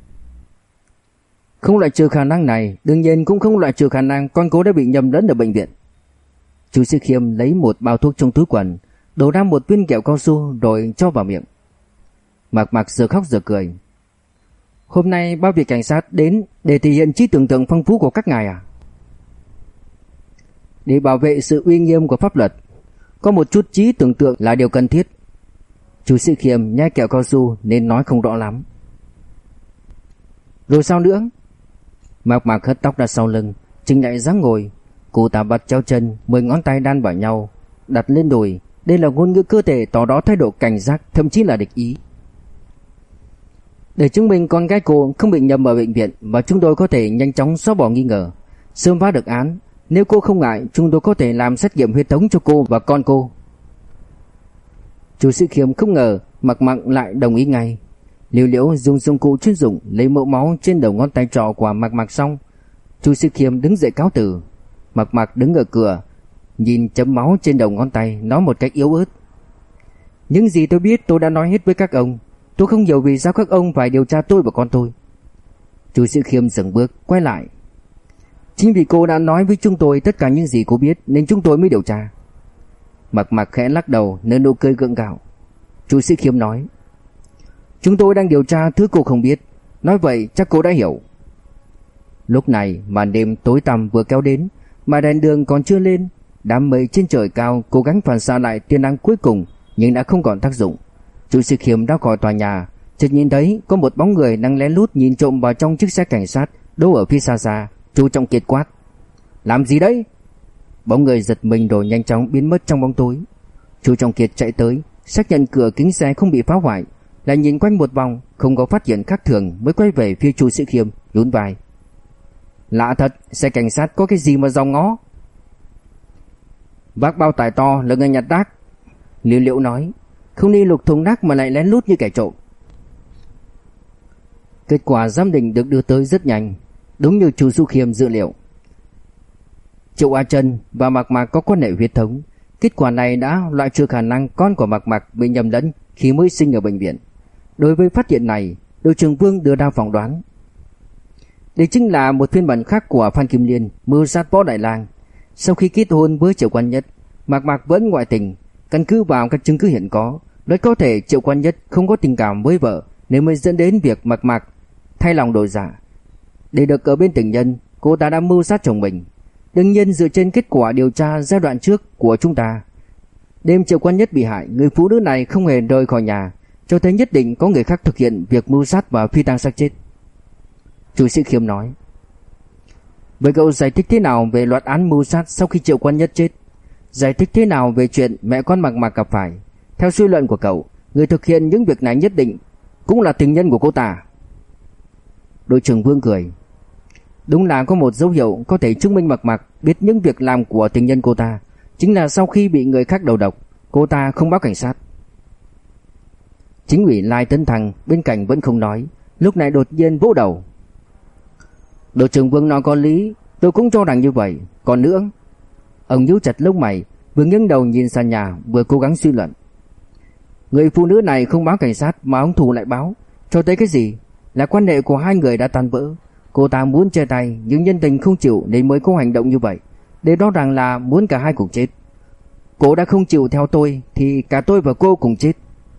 Không loại trừ khả năng này, đương nhiên cũng không loại trừ khả năng con cô đã bị nhầm lẫn ở bệnh viện. Chu Sĩ Khiêm lấy một bao thuốc trong túi quần, đổ ra một viên kẹo cao su rồi cho vào miệng. Mạc Mạc giờ khóc giờ cười. Hôm nay bao vị cảnh sát đến để thể hiện trí tưởng tượng phong phú của các ngài à? Để bảo vệ sự uy nghiêm của pháp luật, có một chút trí tưởng tượng là điều cần thiết. Chu Sĩ Khiêm nhai kẹo cao su nên nói không rõ lắm. Rồi sao nữa? Mạc Mạc hất tóc ra sau lưng, chỉnh lại dáng ngồi. Cô ta bắt chéo chân, mười ngón tay đan vào nhau, đặt lên đùi. Đây là ngôn ngữ cơ thể tỏ rõ thái độ cảnh giác, thậm chí là địch ý. Để chứng minh con gái cô không bị nhầm ở bệnh viện, và chúng tôi có thể nhanh chóng xóa bỏ nghi ngờ, sớm phá được án. Nếu cô không ngại, chúng tôi có thể làm xét nghiệm huyết thống cho cô và con cô. Chu Sĩ Khiêm không ngờ Mạc Mạc lại đồng ý ngay. Liễu Liễu dùng dụng cụ chuyên dụng lấy mẫu máu trên đầu ngón tay trỏ của Mạc Mạc xong, Chu Sĩ Khiêm đứng dậy cáo từ. Mạc Mạc đứng ở cửa, nhìn chấm máu trên đầu ngón tay, nói một cách yếu ớt: những gì tôi biết tôi đã nói hết với các ông. Tôi không hiểu vì sao các ông phải điều tra tôi và con tôi. Chu Sĩ Khiêm dừng bước quay lại. Chính vì cô đã nói với chúng tôi tất cả những gì cô biết nên chúng tôi mới điều tra. Mạc Mạc khẽ lắc đầu, nở nụ cười gượng gạo. Chu Sĩ Khiêm nói: chúng tôi đang điều tra thứ cô không biết. Nói vậy chắc cô đã hiểu. Lúc này màn đêm tối tăm vừa kéo đến, mà đèn đường còn chưa lên. Đám mây trên trời cao cố gắng phản xạ lại tia nắng cuối cùng, nhưng đã không còn tác dụng. Chu Sĩ Khiêm ra khỏi tòa nhà, chợt nhìn thấy có một bóng người đang lén lút nhìn trộm vào trong chiếc xe cảnh sát đỗ ở phía xa xa. Chu Trọng Kiệt quát: làm gì đấy? Bóng người giật mình rồi nhanh chóng biến mất trong bóng tối. Chu Trọng Kiệt chạy tới, xác nhận cửa kính xe không bị phá hoại, lại nhìn quanh một vòng, không có phát hiện khác thường mới quay về phía Chu Sĩ Khiêm, nhún vai: lạ thật, xe cảnh sát có cái gì mà dòng ngó? Vác bao tải to là người nhặt rác. Liễu Liễu nói: không đi lục thùng rác mà lại lén lút như kẻ trộm. Kết quả giám định được đưa tới rất nhanh, đúng như Chu Sĩ Khiêm dự liệu. Triệu A Trân và Mạc Mạc có quan hệ huyết thống. Kết quả này đã loại trừ khả năng con của Mạc Mạc bị nhầm lẫn khi mới sinh ở bệnh viện. Đối với phát hiện này, đội trưởng Vương đưa ra phỏng đoán: đây chính là một phiên bản khác của Phan Kim Liên mưu sát Võ Đại Lang. Sau khi kết hôn với Triệu Quan Nhất, Mạc Mạc vẫn ngoại tình. Căn cứ vào các chứng cứ hiện có, rất có thể Triệu Quan Nhất không có tình cảm với vợ nên mới dẫn đến việc Mạc Mạc thay lòng đổi dạ. Để được ở bên tình nhân, cô ta đã mưu sát chồng mình. Đương nhiên dựa trên kết quả điều tra giai đoạn trước của chúng ta, đêm Triệu Quan Nhất bị hại, người phụ nữ này không hề rời khỏi nhà, cho thấy nhất định có người khác thực hiện việc mưu sát và phi tang xác chết. Chu Sĩ Khiêm nói: vậy cậu giải thích thế nào về loạt án mưu sát sau khi Triệu Quan Nhất chết? Giải thích thế nào về chuyện mẹ con Mạc Mạc gặp phải? Theo suy luận của cậu, người thực hiện những việc này nhất định cũng là tình nhân của cô ta. Đội trưởng Vương cười: đúng là có một dấu hiệu có thể chứng minh Mạc Mạc biết những việc làm của tình nhân cô ta, chính là sau khi bị người khác đầu độc, cô ta không báo cảnh sát. Chính ủy Lai Tấn Thăng bên cạnh vẫn không nói, lúc này đột nhiên vỗ đầu: đội trưởng Vương nói có lý, tôi cũng cho rằng như vậy. Còn nữa, ông nhíu chặt lông mày, vừa nghiêng đầu nhìn sàn nhà, vừa cố gắng suy luận. Người phụ nữ này không báo cảnh sát mà ông thủ lại báo, cho thấy cái gì? Là quan hệ của hai người đã tan vỡ. Cô ta muốn chia tay nhưng nhân tình không chịu nên mới có hành động như vậy. Để rõ ràng là muốn cả hai cùng chết. Cô đã không chịu theo tôi thì cả tôi và cô cùng chết.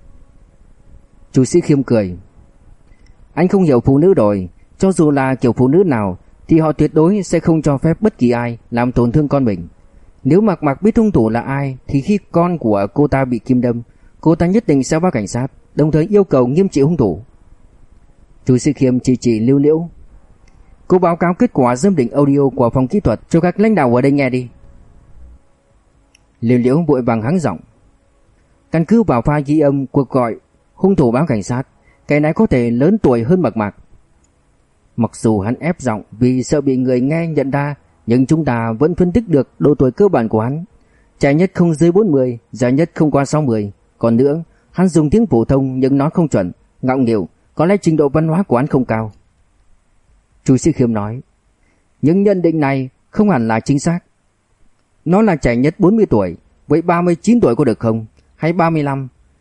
Chu Sĩ Khiêm cười: anh không hiểu phụ nữ rồi. Cho dù là kiểu phụ nữ nào thì họ tuyệt đối sẽ không cho phép bất kỳ ai làm tổn thương con mình. Nếu Mạc Mạc biết hung thủ là ai thì khi con của cô ta bị kim đâm, cô ta nhất định sẽ báo cảnh sát, đồng thời yêu cầu nghiêm trị hung thủ. Chu Sĩ Khiêm chỉ chỉ Liễu Liễu: cô báo cáo kết quả giám định audio của phòng kỹ thuật cho các lãnh đạo ở đây nghe đi. Liễu Liễu vội vàng hắng giọng: căn cứ vào file ghi âm cuộc gọi hung thủ báo cảnh sát, cái này có thể lớn tuổi hơn Mạc Mạc. Mặc dù hắn ép giọng vì sợ bị người nghe nhận ra, nhưng chúng ta vẫn phân tích được độ tuổi cơ bản của hắn. Trẻ nhất không dưới bốn mươi, già nhất không qua sáu mươi. Còn nữa, hắn dùng tiếng phổ thông nhưng nói không chuẩn, ngạo nghễ, có lẽ trình độ văn hóa của hắn không cao. Chu Sĩ Khiêm nói: những nhận định này không hẳn là chính xác. Nó là trẻ nhất bốn mươi tuổi, vậy ba mươi chín tuổi có được không? Hay ba mươi lăm?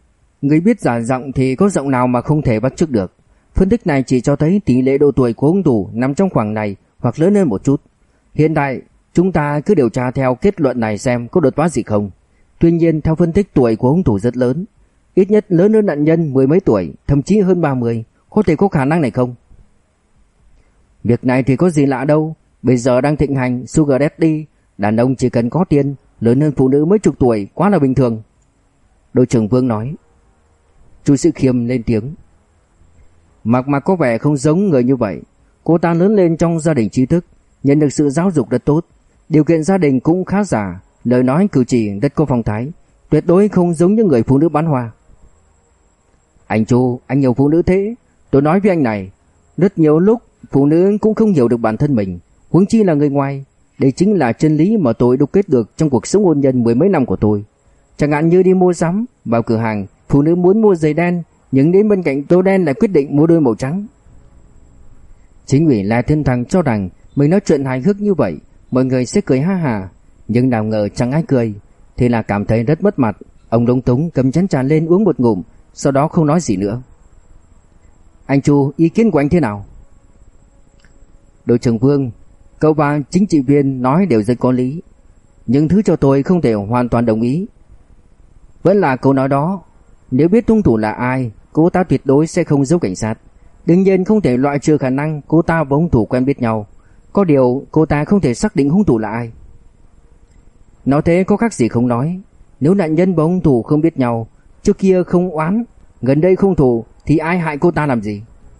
Người biết giả giọng thì có giọng nào mà không thể bắt chước được. Phân tích này chỉ cho thấy tỷ lệ độ tuổi của hung thủ nằm trong khoảng này hoặc lớn hơn một chút. Hiện tại chúng ta cứ điều tra theo kết luận này xem có đột phá gì không. Tuy nhiên theo phân tích tuổi của hung thủ rất lớn, ít nhất lớn hơn nạn nhân mười mấy tuổi, thậm chí hơn ba mươi. Có thể có khả năng này không? Việc này thì có gì lạ đâu. Bây giờ đang thịnh hành Sugar Daddy, đàn ông chỉ cần có tiền, lớn hơn phụ nữ mấy chục tuổi quá là bình thường. Đội trưởng Vương nói. Chu Sĩ Khiêm lên tiếng. Mạc Mạc có vẻ không giống người như vậy. Cô ta lớn lên trong gia đình trí thức, nhận được sự giáo dục rất tốt, điều kiện gia đình cũng khá giả, lời nói cử chỉ rất có phong thái, tuyệt đối không giống như người phụ nữ bán hoa. Anh Chu, anh nhiều phụ nữ thế. Tôi nói với anh này, rất nhiều lúc phụ nữ cũng không hiểu được bản thân mình, huống chi là người ngoài. Đây chính là chân lý mà tôi đúc kết được trong cuộc sống hôn nhân mười mấy năm của tôi. Chẳng hạn như đi mua sắm, vào cửa hàng, phụ nữ muốn mua giày đen, nhưng đến bên cạnh tô đen lại quyết định mua đôi màu trắng. Chính vì là Thiên Thằng cho rằng mình nói chuyện hài hước như vậy, mọi người sẽ cười ha hà, nhưng nào ngờ chẳng ai cười, thế là cảm thấy rất mất mặt. Ông lúng túng cầm chén trà lên uống một ngụm, sau đó không nói gì nữa. Anh Chu, ý kiến của anh thế nào? Đội trưởng Vương, cậu và chính trị viên nói đều rất có lý, nhưng thứ cho tôi không thể hoàn toàn đồng ý. Vẫn là câu nói đó, nếu biết hung thủ là ai, cô ta tuyệt đối sẽ không giấu cảnh sát. Đương nhiên không thể loại trừ khả năng cô ta và hung thủ quen biết nhau. Có điều cô ta không thể xác định hung thủ là ai. Nói thế có khác gì không nói. Nếu nạn nhân và hung thủ không biết nhau, trước kia không oán, gần đây không thù, thì ai hại cô ta làm gì?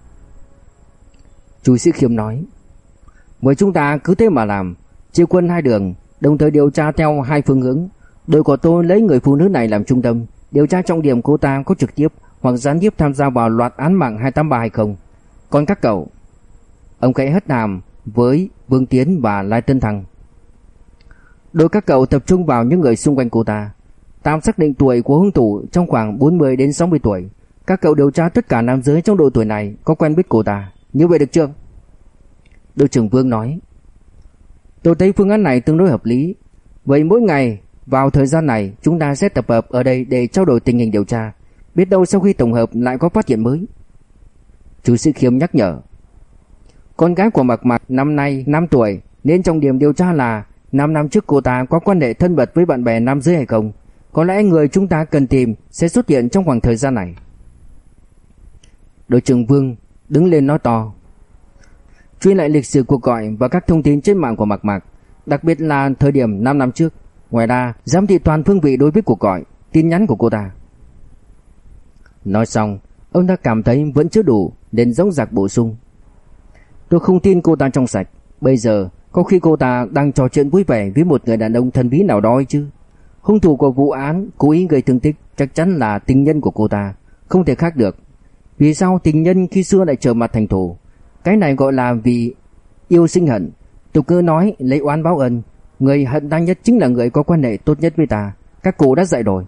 Chu Sĩ Khiêm nói. Với chúng ta cứ thế mà làm, chia quân hai đường, đồng thời điều tra theo hai phương hướng. Đội của tôi lấy người phụ nữ này làm trung tâm, điều tra trọng điểm cô ta có trực tiếp hoặc gián tiếp tham gia vào loạt án mạng hai tám ba hay không. Còn các cậu, ông khẽ hất hàm với Vương Tiến và Lai Tân Thăng. Đội các cậu tập trung vào những người xung quanh cô ta. Tạm xác định tuổi của hung thủ trong khoảng bốn mươi đến sáu mươi tuổi. Các cậu điều tra tất cả nam giới trong độ tuổi này có quen biết cô ta. Như vậy được chưa? Đội trưởng Vương nói. Tôi thấy phương án này tương đối hợp lý. Vậy mỗi ngày vào thời gian này chúng ta sẽ tập hợp ở đây để trao đổi tình hình điều tra. Biết đâu sau khi tổng hợp lại có phát hiện mới. Chu Sĩ Khiêm nhắc nhở. Con gái của Mạc Mạc năm nay năm tuổi, nên trọng điểm điều tra là năm năm trước cô ta có quan hệ thân mật với bạn bè nam giới hay không. Có lẽ người chúng ta cần tìm sẽ xuất hiện trong khoảng thời gian này. Đội trưởng Vương đứng lên nói to. Truy lại lịch sử cuộc gọi và các thông tin trên mạng của Mạc Mạc, đặc biệt là thời điểm năm năm trước. Ngoài ra, giám thị toàn phương vị đối với cuộc gọi, tin nhắn của cô ta. Nói xong, ông ta cảm thấy vẫn chưa đủ nên dõng dạc bổ sung. Tôi không tin cô ta trong sạch. Bây giờ có khi cô ta đang trò chuyện vui vẻ với một người đàn ông thần bí nào đó chứ. Hung thủ của vụ án cố ý gây thương tích chắc chắn là tình nhân của cô ta, không thể khác được. Vì sao tình nhân khi xưa lại trở mặt thành thù? Cái này gọi là vì yêu sinh hận. Tục ngữ nói lấy oán báo ân, người hận ta nhất chính là người có quan hệ tốt nhất với ta. Các cụ đã dạy rồi.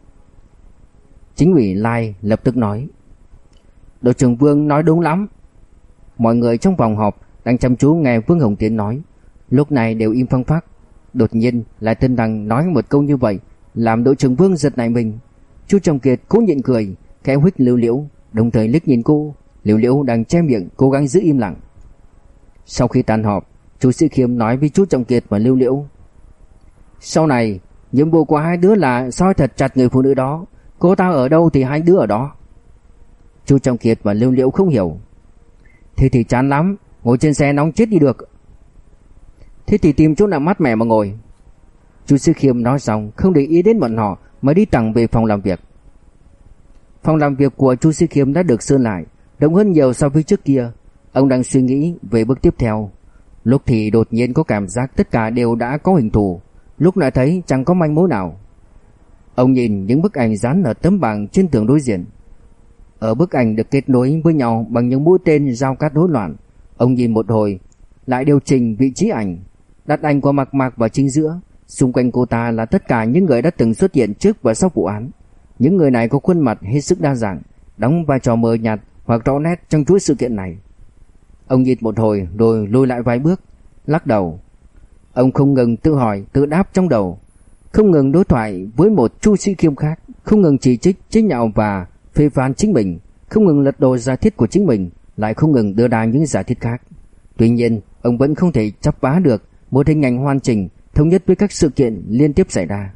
Chính ủy Lai lập tức nói. Đội trưởng Vương nói đúng lắm. Mọi người trong phòng họp đang chăm chú nghe Vương Hồng Tiến nói, lúc này đều im phăng phắc. Đột nhiên lại Tân Đằng nói một câu như vậy, làm đội trưởng Vương giật nảy mình. Chu Trọng Kiệt cố nhịn cười, khẽ huých Lưu Liễu, đồng thời liếc nhìn cô. Lưu Liễu đang che miệng cố gắng giữ im lặng. Sau khi tan họp, Chu Sĩ Khiêm nói với Chu Trọng Kiệt và Lưu Liễu. Sau này, nhiệm vụ của hai đứa là soi thật chặt người phụ nữ đó. Cô ta ở đâu thì hai đứa ở đó. Chu Trọng Kiệt và Lưu Liễu không hiểu. Thế thì chán lắm, ngồi trên xe nóng chết đi được. Thế thì tìm chỗ nào mát mẻ mà ngồi. Chu Sĩ Khiêm nói xong không để ý đến bọn họ mà đi thẳng về phòng làm việc. Phòng làm việc của Chu Sĩ Khiêm đã được sơn lại, rộng hơn nhiều so với trước kia. Ông đang suy nghĩ về bước tiếp theo. Lúc thì đột nhiên có cảm giác tất cả đều đã có hình thù, lúc lại thấy chẳng có manh mối nào. Ông nhìn những bức ảnh dán ở tấm bảng trên tường đối diện. Ở bức ảnh được kết nối với nhau bằng những mũi tên giao cắt hỗn loạn. Ông nhìn một hồi, lại điều chỉnh vị trí ảnh, đặt ảnh của Mạc Mạc vào chính giữa. Xung quanh cô ta là tất cả những người đã từng xuất hiện trước và sau vụ án. Những người này có khuôn mặt hết sức đa dạng, đóng vai trò mờ nhạt hoặc rõ nét trong chuỗi sự kiện này. Ông nhìn một hồi rồi lùi lại vài bước, lắc đầu. Ông không ngừng tự hỏi, tự đáp trong đầu, không ngừng đối thoại với một Chu Sĩ Khiêm khác. không ngừng chỉ trích, chế nhạo và phê phán chính mình, không ngừng lật đổ giả thiết của chính mình, lại không ngừng đưa ra những giả thiết khác. Tuy nhiên, ông vẫn không thể chắp vá được một hình ảnh hoàn chỉnh, thống nhất với các sự kiện liên tiếp xảy ra.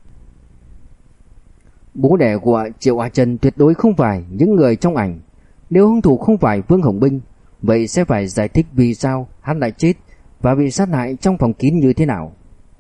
Bố đẻ của Triệu A Chân tuyệt đối không phải những người trong ảnh. Nếu hung thủ không phải Vương Hồng Binh, vậy sẽ phải giải thích vì sao hắn lại chết và bị sát hại trong phòng kín như thế nào.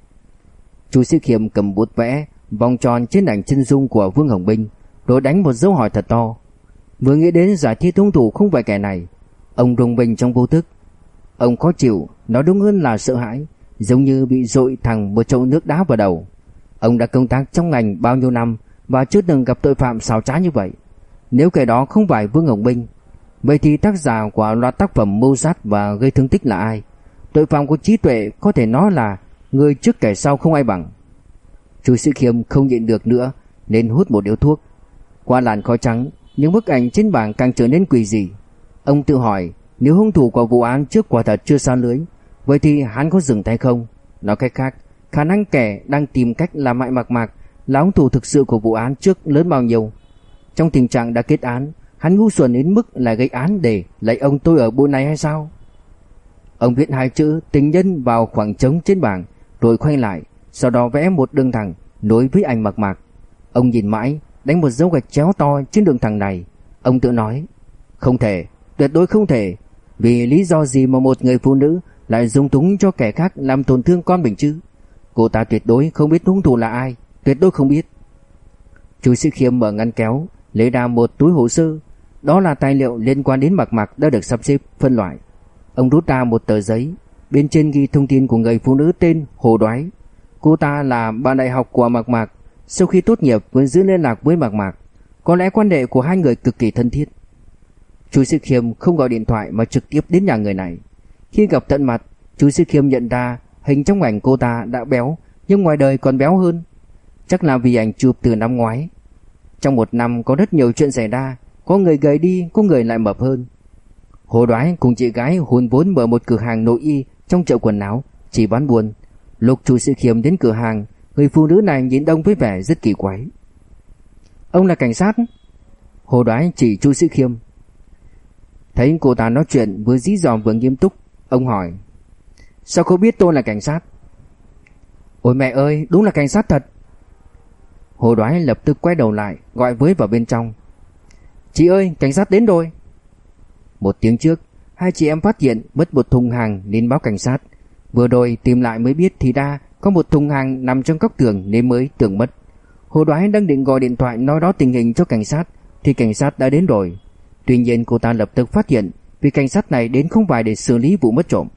Chu Sĩ Khiêm cầm bút vẽ vòng tròn trên ảnh chân dung của Vương Hồng Binh, rồi đánh một dấu hỏi thật to. Vừa nghĩ đến giải thích hung thủ không phải kẻ này, ông rùng mình trong vô thức. Ông khó chịu, nói đúng hơn là sợ hãi, giống như bị dội thẳng một chậu nước đá vào đầu. Ông đã công tác trong ngành bao nhiêu năm và chưa từng gặp tội phạm xảo trá như vậy. Nếu kẻ đó không phải Vương Hồng Binh, vậy thì tác giả của loạt tác phẩm mưu sát và gây thương tích là ai? Tội phạm của trí tuệ có thể nói là người trước kẻ sau không ai bằng. Chu Sĩ Khiêm không nhịn được nữa nên hút một điếu thuốc. Qua làn khói trắng, những bức ảnh trên bảng càng trở nên quỷ dị. Ông tự hỏi, nếu hung thủ của vụ án trước quả thật chưa sa lưới, vậy thì hắn có dừng tay không? Nói cách khác, khả năng kẻ đang tìm cách làm hại Mạc Mạc là hung thủ thực sự của vụ án trước lớn bao nhiêu? Trong tình trạng đã kết án, hắn ngu xuẩn đến mức lại gây án để lấy ông tôi ở bộ này hay sao? Ông viết hai chữ tình nhân vào khoảng trống trên bảng, rồi khoanh lại, sau đó vẽ một đường thẳng nối với ảnh Mạc Mạc. Ông nhìn mãi, đánh một dấu gạch chéo to trên đường thẳng này. Ông tự nói, không thể, tuyệt đối không thể. Vì lý do gì mà một người phụ nữ lại dung túng cho kẻ khác làm tổn thương con mình chứ? Cô ta tuyệt đối không biết hung thủ là ai, tuyệt đối không biết. Chu Sĩ Khiêm mở ngăn kéo, lấy ra một túi hồ sơ. Đó là tài liệu liên quan đến Mạc Mạc đã được sắp xếp phân loại. Ông rút ra một tờ giấy, bên trên ghi thông tin của người phụ nữ tên Hồ Đoái. Cô ta là bạn đại học của Mạc Mạc, sau khi tốt nghiệp vẫn giữ liên lạc với Mạc Mạc. Có lẽ quan hệ của hai người cực kỳ thân thiết. Chu Sĩ Khiêm không gọi điện thoại mà trực tiếp đến nhà người này. Khi gặp tận mặt, Chu Sĩ Khiêm nhận ra hình trong ảnh cô ta đã béo, nhưng ngoài đời còn béo hơn. Chắc là vì ảnh chụp từ năm ngoái. Trong một năm có rất nhiều chuyện xảy ra, có người gầy đi, có người lại mập hơn. Hồ Đoái cùng chị gái hùn vốn mở một cửa hàng nội y trong chợ quần áo, chỉ bán buôn. Lúc Chu Sĩ Khiêm đến cửa hàng, người phụ nữ này nhìn ông với vẻ rất kỳ quái. Ông là cảnh sát? Hồ Đoái chỉ Chu Sĩ Khiêm. Thấy cô ta nói chuyện vừa dí dỏm vừa nghiêm túc, ông hỏi, sao cô biết tôi là cảnh sát? Ôi mẹ ơi, đúng là cảnh sát thật. Hồ Đoái lập tức quay đầu lại, gọi với vào bên trong. Chị ơi, cảnh sát đến rồi. Một tiếng trước, hai chị em phát hiện mất một thùng hàng nên báo cảnh sát. Vừa rồi tìm lại mới biết thì ra có một thùng hàng nằm trong góc tường nên mới tưởng mất. Hồ Đoái đang định gọi điện thoại nói đó tình hình cho cảnh sát thì cảnh sát đã đến rồi. Tuy nhiên cô ta lập tức phát hiện vì cảnh sát này đến không phải để xử lý vụ mất trộm.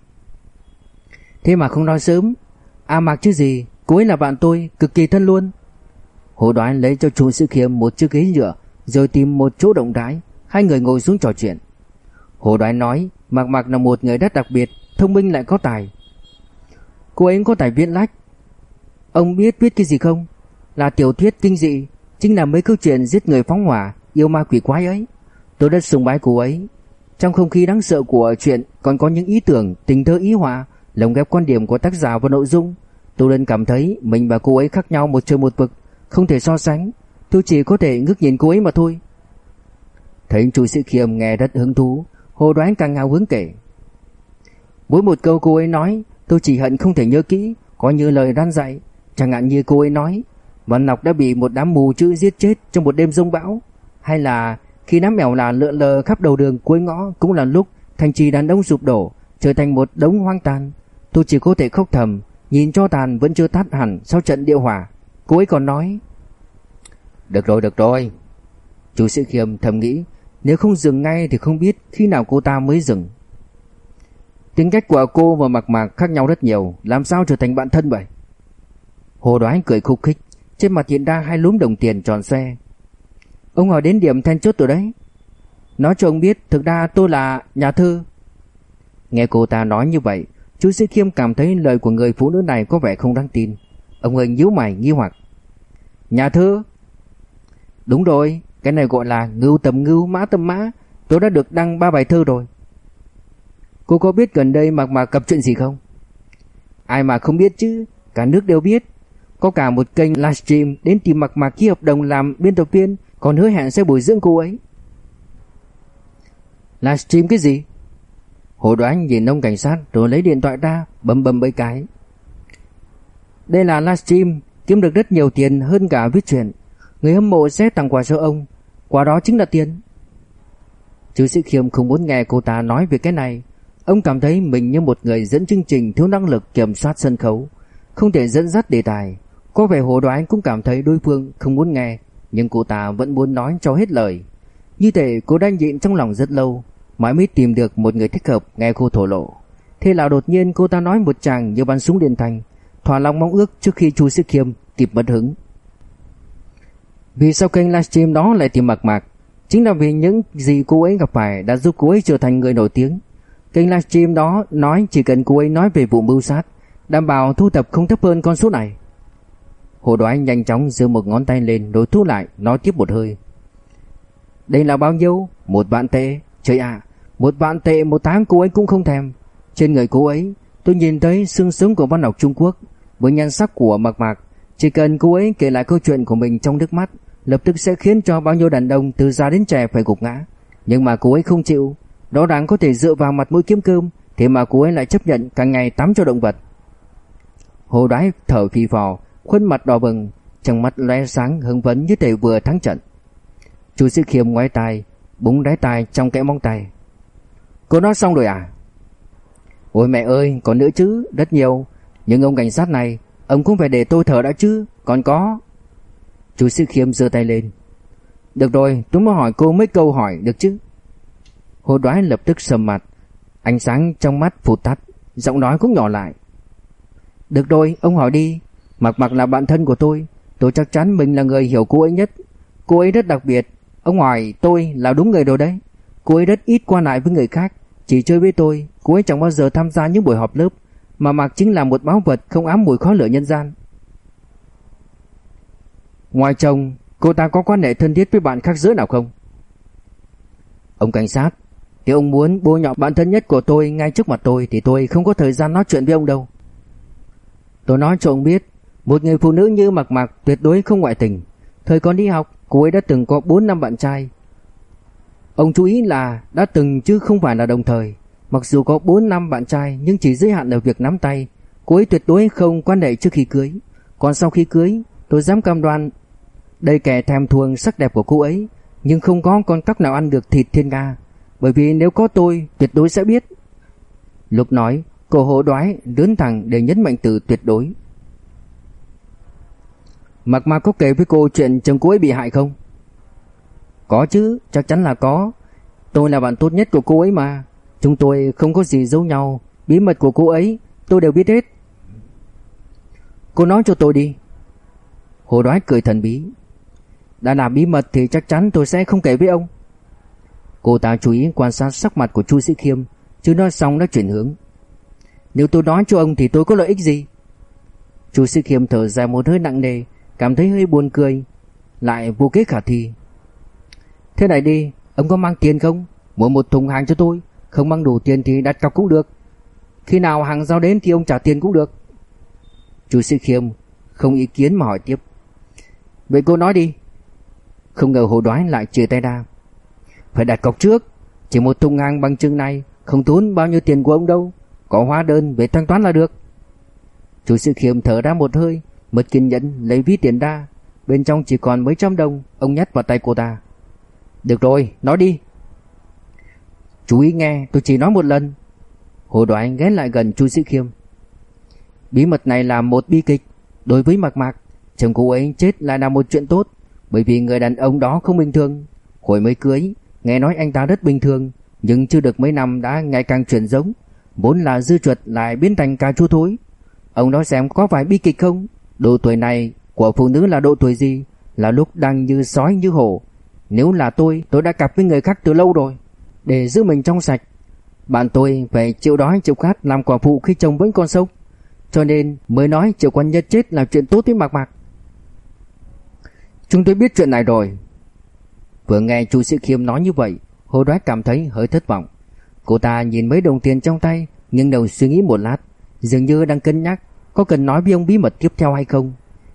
Thế mà không nói sớm. À Mạc chứ gì, cô ấy là bạn tôi, cực kỳ thân luôn. Hồ Đoái lấy cho Chu Sĩ Khiêm một chiếc ghế nhựa, rồi tìm một chỗ rộng rãi, hai người ngồi xuống trò chuyện. Hồ Đoái nói Mạc Mạc là một người rất đặc biệt, thông minh lại có tài. Cô ấy có tài viết lách. Ông biết viết cái gì không? Là tiểu thuyết kinh dị, chính là mấy câu chuyện giết người phóng hỏa, yêu ma quỷ quái ấy. Tôi rất sùng bái cô ấy. Trong không khí đáng sợ của chuyện còn có những ý tưởng, tình thơ ý họa, lồng ghép quan điểm của tác giả vào nội dung. Tôi luôn cảm thấy mình và cô ấy khác nhau một trời một vực, không thể so sánh. Tôi chỉ có thể ngước nhìn cô ấy mà thôi. Thấy Chu Sĩ Khiêm nghe rất hứng thú, Hồ Đoái càng hào hứng kể. Mỗi một câu cô ấy nói, tôi chỉ hận không thể nhớ kỹ, có như lời răn dạy. Chẳng hạn như cô ấy nói Văn Ngọc đã bị một đám mù chữ giết chết trong một đêm giông bão, hay là khi đám mèo là lượn lờ khắp đầu đường cuối ngõ cũng là lúc thành trì đàn ông sụp đổ, trở thành một đống hoang tàn. Tôi chỉ có thể khóc thầm, nhìn cho tàn vẫn chưa tắt hẳn sau trận địa hỏa. Cô ấy còn nói. Được rồi, được rồi. Chu Sĩ Khiêm thầm nghĩ, nếu không dừng ngay thì không biết khi nào cô ta mới dừng. Tính cách của cô và Mạc Mạc khác nhau rất nhiều, làm sao trở thành bạn thân vậy? Hồ Đoái cười khúc khích, trên mặt hiện ra hai lúm đồng tiền tròn xoe. Ông hỏi đến điểm then chốt rồi đấy. Nói cho ông biết, thực ra tôi là nhà thơ. Nghe cô ta nói như vậy, Chu Sĩ Khiêm cảm thấy lời của người phụ nữ này có vẻ không đáng tin. Ông hơi nhíu mày nghi hoặc. Nhà thơ? Đúng rồi, cái này gọi là ngưu tầm ngưu, mã tầm mã. Tôi đã được đăng ba bài thơ rồi. Cô có biết gần đây Mạc Mạc gặp chuyện gì không? Ai mà không biết chứ, cả nước đều biết. có cả một kênh livestream đến tìm Mạc Mạc ký hợp đồng làm biên tập viên, còn hứa hẹn sẽ bồi dưỡng cô ấy. Livestream cái gì? Hồ Đoán nhìn ông cảnh sát rồi lấy điện thoại ra, bấm bấm mấy cái. Đây là livestream, kiếm được rất nhiều tiền hơn cả viết truyện. Người hâm mộ sẽ tặng quà cho ông, quà đó chính là tiền. Chu Sĩ Khiêm không muốn nghe cô ta nói về cái này. Ông cảm thấy mình như một người dẫn chương trình thiếu năng lực kiểm soát sân khấu, không thể dẫn dắt đề tài. Có vẻ Hồ Đoán cũng cảm thấy đối phương không muốn nghe, nhưng cô ta vẫn muốn nói cho hết lời. Như thế cô đã nhịn trong lòng rất lâu, mãi mới tìm được một người thích hợp nghe cô thổ lộ. Thế là đột nhiên cô ta nói một tràng như bắn súng điện thành, thỏa lòng mong ước trước khi Chu Sĩ Khiêm kịp mất hứng. Vì sao kênh livestream đó lại tìm Mạc Mạc? Chính là vì những gì cô ấy gặp phải đã giúp cô ấy trở thành người nổi tiếng. Kênh livestream đó nói chỉ cần cô ấy nói về vụ mưu sát, đảm bảo thu thập không thấp hơn con số này. Hồ Đoán nhanh chóng giơ một ngón tay lên rồi thu lại, nói tiếp một hơi. Đây là bao nhiêu? Một vạn tệ. Trời ạ, à, một vạn tệ một tháng cô ấy cũng không thèm. Trên người cô ấy tôi nhìn thấy xương sống của văn học Trung Quốc với nhan sắc của Mạc Mạc. Chỉ cần cô ấy kể lại câu chuyện của mình trong nước mắt, lập tức sẽ khiến cho bao nhiêu đàn ông từ già đến trẻ phải gục ngã. Nhưng mà cô ấy không chịu. Rõ ràng có thể dựa vào mặt mũi kiếm cơm, thế mà cô ấy lại chấp nhận cả ngày tắm cho động vật. Hồ Đoái thở phì phò, khuôn mặt đỏ bừng, trong mắt lóe sáng hưng phấn như thể vừa thắng trận. Chu Sĩ Khiêm ngoái tai, búng đáy tai trong kẽ móng tay. Cô nói xong rồi à? Ôi mẹ ơi, còn nữa chứ, rất nhiều. Nhưng ông cảnh sát này, ông cũng phải để tôi thở đã chứ. Còn có. Chu Sĩ Khiêm giơ tay lên. Được rồi, tôi muốn hỏi cô mấy câu hỏi được chứ? Hồ Đoái lập tức sầm mặt, ánh sáng trong mắt phụt tắt, giọng nói cũng nhỏ lại. Được rồi, ông hỏi đi. Mạc Mạc là bạn thân của tôi, tôi chắc chắn mình là người hiểu cô ấy nhất. Cô ấy rất đặc biệt. Ông hỏi tôi là đúng người rồi đấy. Cô ấy rất ít qua lại với người khác, chỉ chơi với tôi. Cô ấy chẳng bao giờ tham gia những buổi họp lớp, mà Mạc chính là một báu vật không ám mùi khói lửa nhân gian. Ngoài chồng, cô ta có quan hệ thân thiết với bạn khác giới nào không? Ông cảnh sát, nếu ông muốn bôi nhọ bạn thân nhất của tôi ngay trước mặt tôi thì tôi không có thời gian nói chuyện với ông đâu. Tôi nói cho ông biết, một người phụ nữ như Mạc Mạc tuyệt đối không ngoại tình. Thời còn đi học, cô ấy đã từng có bốn năm bạn trai. Ông chú ý là đã từng chứ không phải là đồng thời. Mặc dù có bốn năm bạn trai nhưng chỉ giới hạn ở việc nắm tay. Cô ấy tuyệt đối không quan hệ trước khi cưới. Còn sau khi cưới, tôi dám cam đoan đây kẻ thèm thuồng sắc đẹp của cô ấy, nhưng không có con cóc nào ăn được thịt thiên nga. Bởi vì nếu có tôi, tuyệt đối sẽ biết. Lúc nói, cô Hồ Đoái lớn thẳng để nhấn mạnh từ tuyệt đối. Mạc Mạc có kể với cô chuyện chồng cô ấy bị hại không? Có chứ, chắc chắn là có. Tôi là bạn tốt nhất của cô ấy mà. Chúng tôi không có gì giấu nhau. Bí mật của cô ấy tôi đều biết hết. Cô nói cho tôi đi. Hồ Đoái cười thần bí. Đã là bí mật thì chắc chắn tôi sẽ không kể với ông. Cô ta chú ý quan sát sắc mặt của Chu Sĩ Khiêm, chứ nói xong đã chuyển hướng. Nếu tôi nói cho ông thì tôi có lợi ích gì? Chu Sĩ Khiêm thở dài một hơi nặng nề, cảm thấy hơi buồn cười, lại vô kế khả thi. Thế này đi, ông có mang tiền không? Mua một thùng hàng cho tôi. Không mang đủ tiền thì đặt cọc cũng được. Khi nào hàng giao đến thì ông trả tiền cũng được. Chu Sĩ Khiêm không ý kiến mà hỏi tiếp. Vậy cô nói đi. Không ngờ Hồ Đoái lại chìa tay ra. Phải đặt cọc trước. Chỉ một thùng hàng bằng chừng này không tốn bao nhiêu tiền của ông đâu. Có hóa đơn về thanh toán là được. Chu Sĩ Khiêm thở ra một hơi, mất kiên nhẫn lấy ví tiền ra. Bên trong chỉ còn mấy trăm đồng. Ông nhét vào tay cô ta. Được rồi, nói đi. Chú ý nghe, tôi chỉ nói một lần. Hồ Đoái ghé lại gần Chu Sĩ Khiêm. Bí mật này là một bi kịch. Đối với Mạc Mạc, chồng cô ấy chết lại là một chuyện tốt. Bởi vì người đàn ông đó không bình thường. Hồi mới cưới, nghe nói anh ta rất bình thường, nhưng chưa được mấy năm đã ngày càng chuyển giống. Vốn là dư chuột lại biến thành cà chua thối. Ông nói xem có phải bi kịch không? Độ tuổi này của phụ nữ là độ tuổi gì? Là lúc đang như sói như hổ. Nếu là tôi, tôi đã cặp với người khác từ lâu rồi. Để giữ mình trong sạch, bạn tôi phải chịu đói chịu khát làm quả phụ khi chồng vẫn còn sống. Cho nên mới nói Triệu Quan Nhất chết là chuyện tốt với Mạc Mạc. Chúng tôi biết chuyện này rồi. Vừa nghe Chu Sĩ Khiêm nói như vậy, Hồ Đoái cảm thấy hơi thất vọng. Cô ta nhìn mấy đồng tiền trong tay, nghiêng đầu suy nghĩ một lát, dường như đang cân nhắc có cần nói với ông bí mật tiếp theo hay không.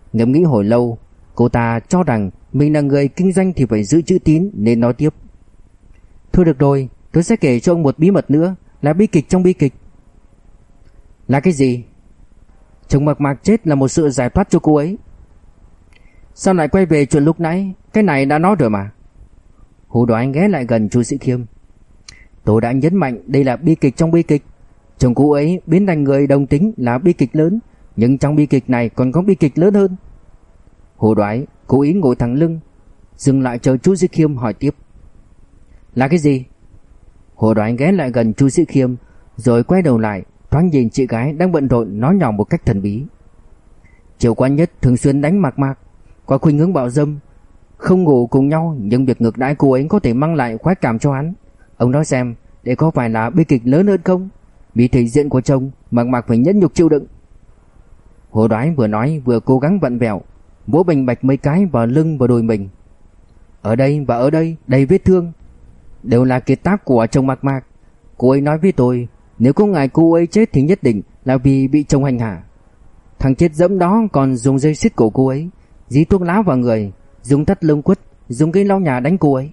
Ngẫm nghĩ hồi lâu, cô ta cho rằng mình là người kinh doanh thì phải giữ chữ tín nên nói tiếp. Thôi được rồi, tôi sẽ kể cho ông một bí mật nữa, là bi kịch trong bi kịch. Là cái gì? Chồng Mạc Mạc chết là một sự giải thoát cho cô ấy. Sao lại quay về chuyện lúc nãy? Cái này đã nói rồi mà. Hồ Đoái ghé lại gần Chu Sĩ Khiêm. Tôi đã nhấn mạnh đây là bi kịch trong bi kịch. Chồng cô ấy biến thành người đồng tính là bi kịch lớn, nhưng trong bi kịch này còn có bi kịch lớn hơn. Hồ Đoái cố ý ngồi thẳng lưng, dừng lại chờ Chu Sĩ Khiêm hỏi tiếp. Là cái gì? Hồ Đoái ghé lại gần Chu Sĩ Khiêm, rồi quay đầu lại, thoáng nhìn chị gái đang bận rộn nói nhỏ một cách thần bí. Triệu Quan Nhất thường xuyên đánh Mạc Mạc, có khuynh hướng bạo dâm, không ngủ cùng nhau, nhưng việc ngược đãi cô ấy có thể mang lại khoái cảm cho hắn. Ông nói xem, đây có phải là bi kịch lớn hơn không? Vì thể diện của chồng, Mạc Mạc phải nhẫn nhục chịu đựng. Hồ Đoái vừa nói vừa cố gắng vặn vẹo, vỗ bành bạch mấy cái vào lưng và đùi mình. Ở đây và ở đây đầy vết thương, đều là kiệt tác của chồng Mạc Mạc. Cô ấy nói với tôi, nếu có ngày cô ấy chết thì nhất định là vì bị chồng hành hạ. Thằng chết dẫm đó còn dùng dây xích cổ cô ấy, dí thuốc lá vào người, dùng thắt lưng quất, dùng cây lau nhà đánh cô ấy.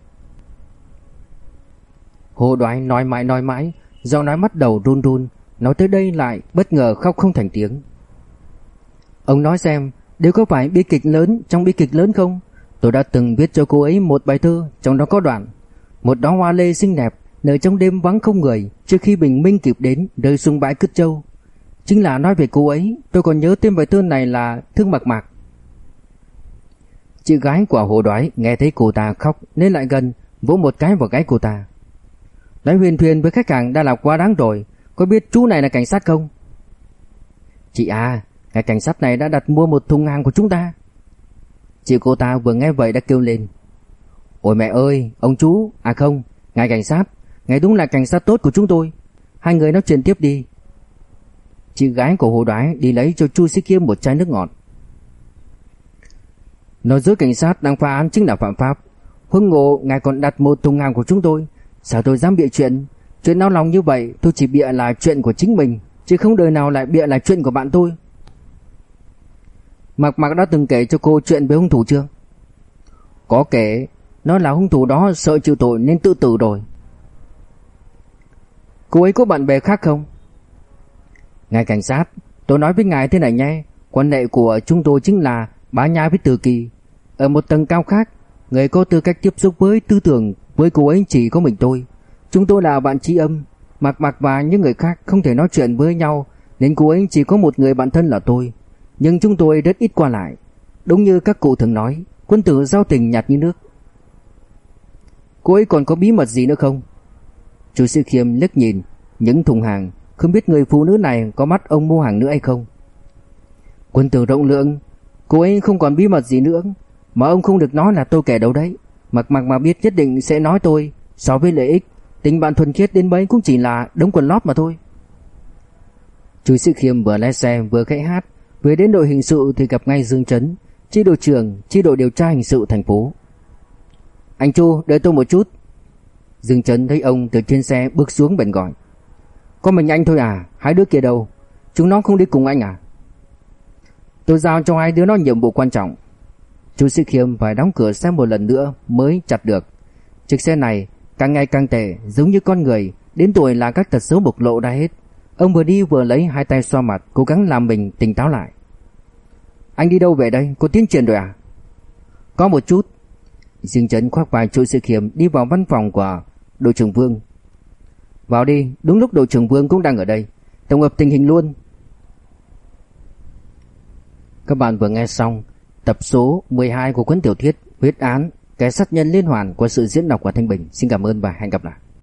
Hồ Đoái nói mãi nói mãi, giọng nói bắt đầu run run, nói tới đây lại bất ngờ khóc không thành tiếng. Ông nói xem, đây có phải bi kịch lớn trong bi kịch lớn không? Tôi đã từng viết cho cô ấy một bài thơ, trong đó có đoạn: một đóa hoa lê xinh đẹp nở trong đêm vắng không người, trước khi bình minh kịp đến rơi xuống bãi Cứt Châu. Chính là nói về cô ấy. Tôi còn nhớ tên bài thơ này là Thương Mạc Mạc. Chị gái của Hồ Đoái nghe thấy cô ta khóc nên lại gần, vỗ một cái vào gáy cô ta. Nói huyền thuyền với khách hàng đã là quá đáng rồi. Có biết chú này là cảnh sát không? Chị à, ngài cảnh sát này đã đặt mua một thùng hàng của chúng ta. Chị cô ta vừa nghe vậy đã kêu lên. Ôi mẹ ơi, ông chú, à không, ngài cảnh sát, ngài đúng là cảnh sát tốt của chúng tôi. Hai người nói chuyện tiếp đi. Chị gái của Hồ Đoái đi lấy cho Chu Sĩ Khiêm một chai nước ngọt. Nói dối cảnh sát đang phá án chính là phạm pháp. Huống ngộ ngài còn đặt một thùng hàng của chúng tôi. Sao tôi dám bịa chuyện? Chuyện nao lòng như vậy tôi chỉ bịa là chuyện của chính mình, chứ không đời nào lại bịa là chuyện của bạn tôi. Mạc Mạc đã từng kể cho cô chuyện với hung thủ chưa? Có kể. Nó là hung thủ đó sợ chịu tội nên tự tử rồi. Cô ấy có bạn bè khác không? Ngài cảnh sát, tôi nói với ngài thế này nhé. Quan hệ của chúng tôi chính là Bá Nhã với Từ Kỳ. Ở một tầng cao khác, người có tư cách tiếp xúc với tư tưởng với cô ấy chỉ có mình tôi. Chúng tôi là bạn tri âm. Mạc Mạc và những người khác không thể nói chuyện với nhau, nên cô ấy chỉ có một người bạn thân là tôi. Nhưng chúng tôi rất ít qua lại. Đúng như các cụ thường nói, quân tử giao tình nhạt như nước. Cô ấy còn có bí mật gì nữa không? Chu Sĩ Khiêm liếc nhìn những thùng hàng, không biết người phụ nữ này có mắt ông mua hàng nữa hay không. Quân tử rộng lượng, cô ấy không còn bí mật gì nữa. Mà ông không được nói là tôi kẻ đâu đấy. Mạc Mạc mà biết nhất định sẽ nói tôi. So với lợi ích, tình bạn thuần khiết đến mấy cũng chỉ là đống quần lót mà thôi. Chu Sĩ Khiêm vừa lái xe vừa khẽ hát. Vừa đến đội hình sự thì gặp ngay Dương Chấn, chi đội trưởng chi đội điều tra hình sự thành phố. Anh Chu, đợi tôi một chút. Dương Chấn thấy ông từ trên xe bước xuống bèn gọi. Có mình anh thôi à? Hai đứa kia đâu? Chúng nó không đi cùng anh à? Tôi giao cho hai đứa nó nhiệm vụ quan trọng. Chu Sĩ Khiêm phải đóng cửa xe một lần nữa mới chặt được. Chiếc xe này càng ngày càng tệ, giống như con người, đến tuổi là các tật xấu bộc lộ ra hết. Ông vừa đi vừa lấy hai tay xoa mặt, cố gắng làm mình tỉnh táo lại. Anh đi đâu về đây? Có tiến triển rồi à? Có một chút. Dương Chấn khoác vai Chu Sĩ Khiêm đi vào văn phòng của đội trưởng Vương. Vào đi, đúng lúc đội trưởng Vương cũng đang ở đây. Tổng hợp tình hình luôn. Các bạn vừa nghe xong tập số mười hai của cuốn tiểu thuyết Huyết án, kẻ sát nhân liên hoàn qua sự diễn đọc của Thanh Bình. Xin cảm ơn và hẹn gặp lại.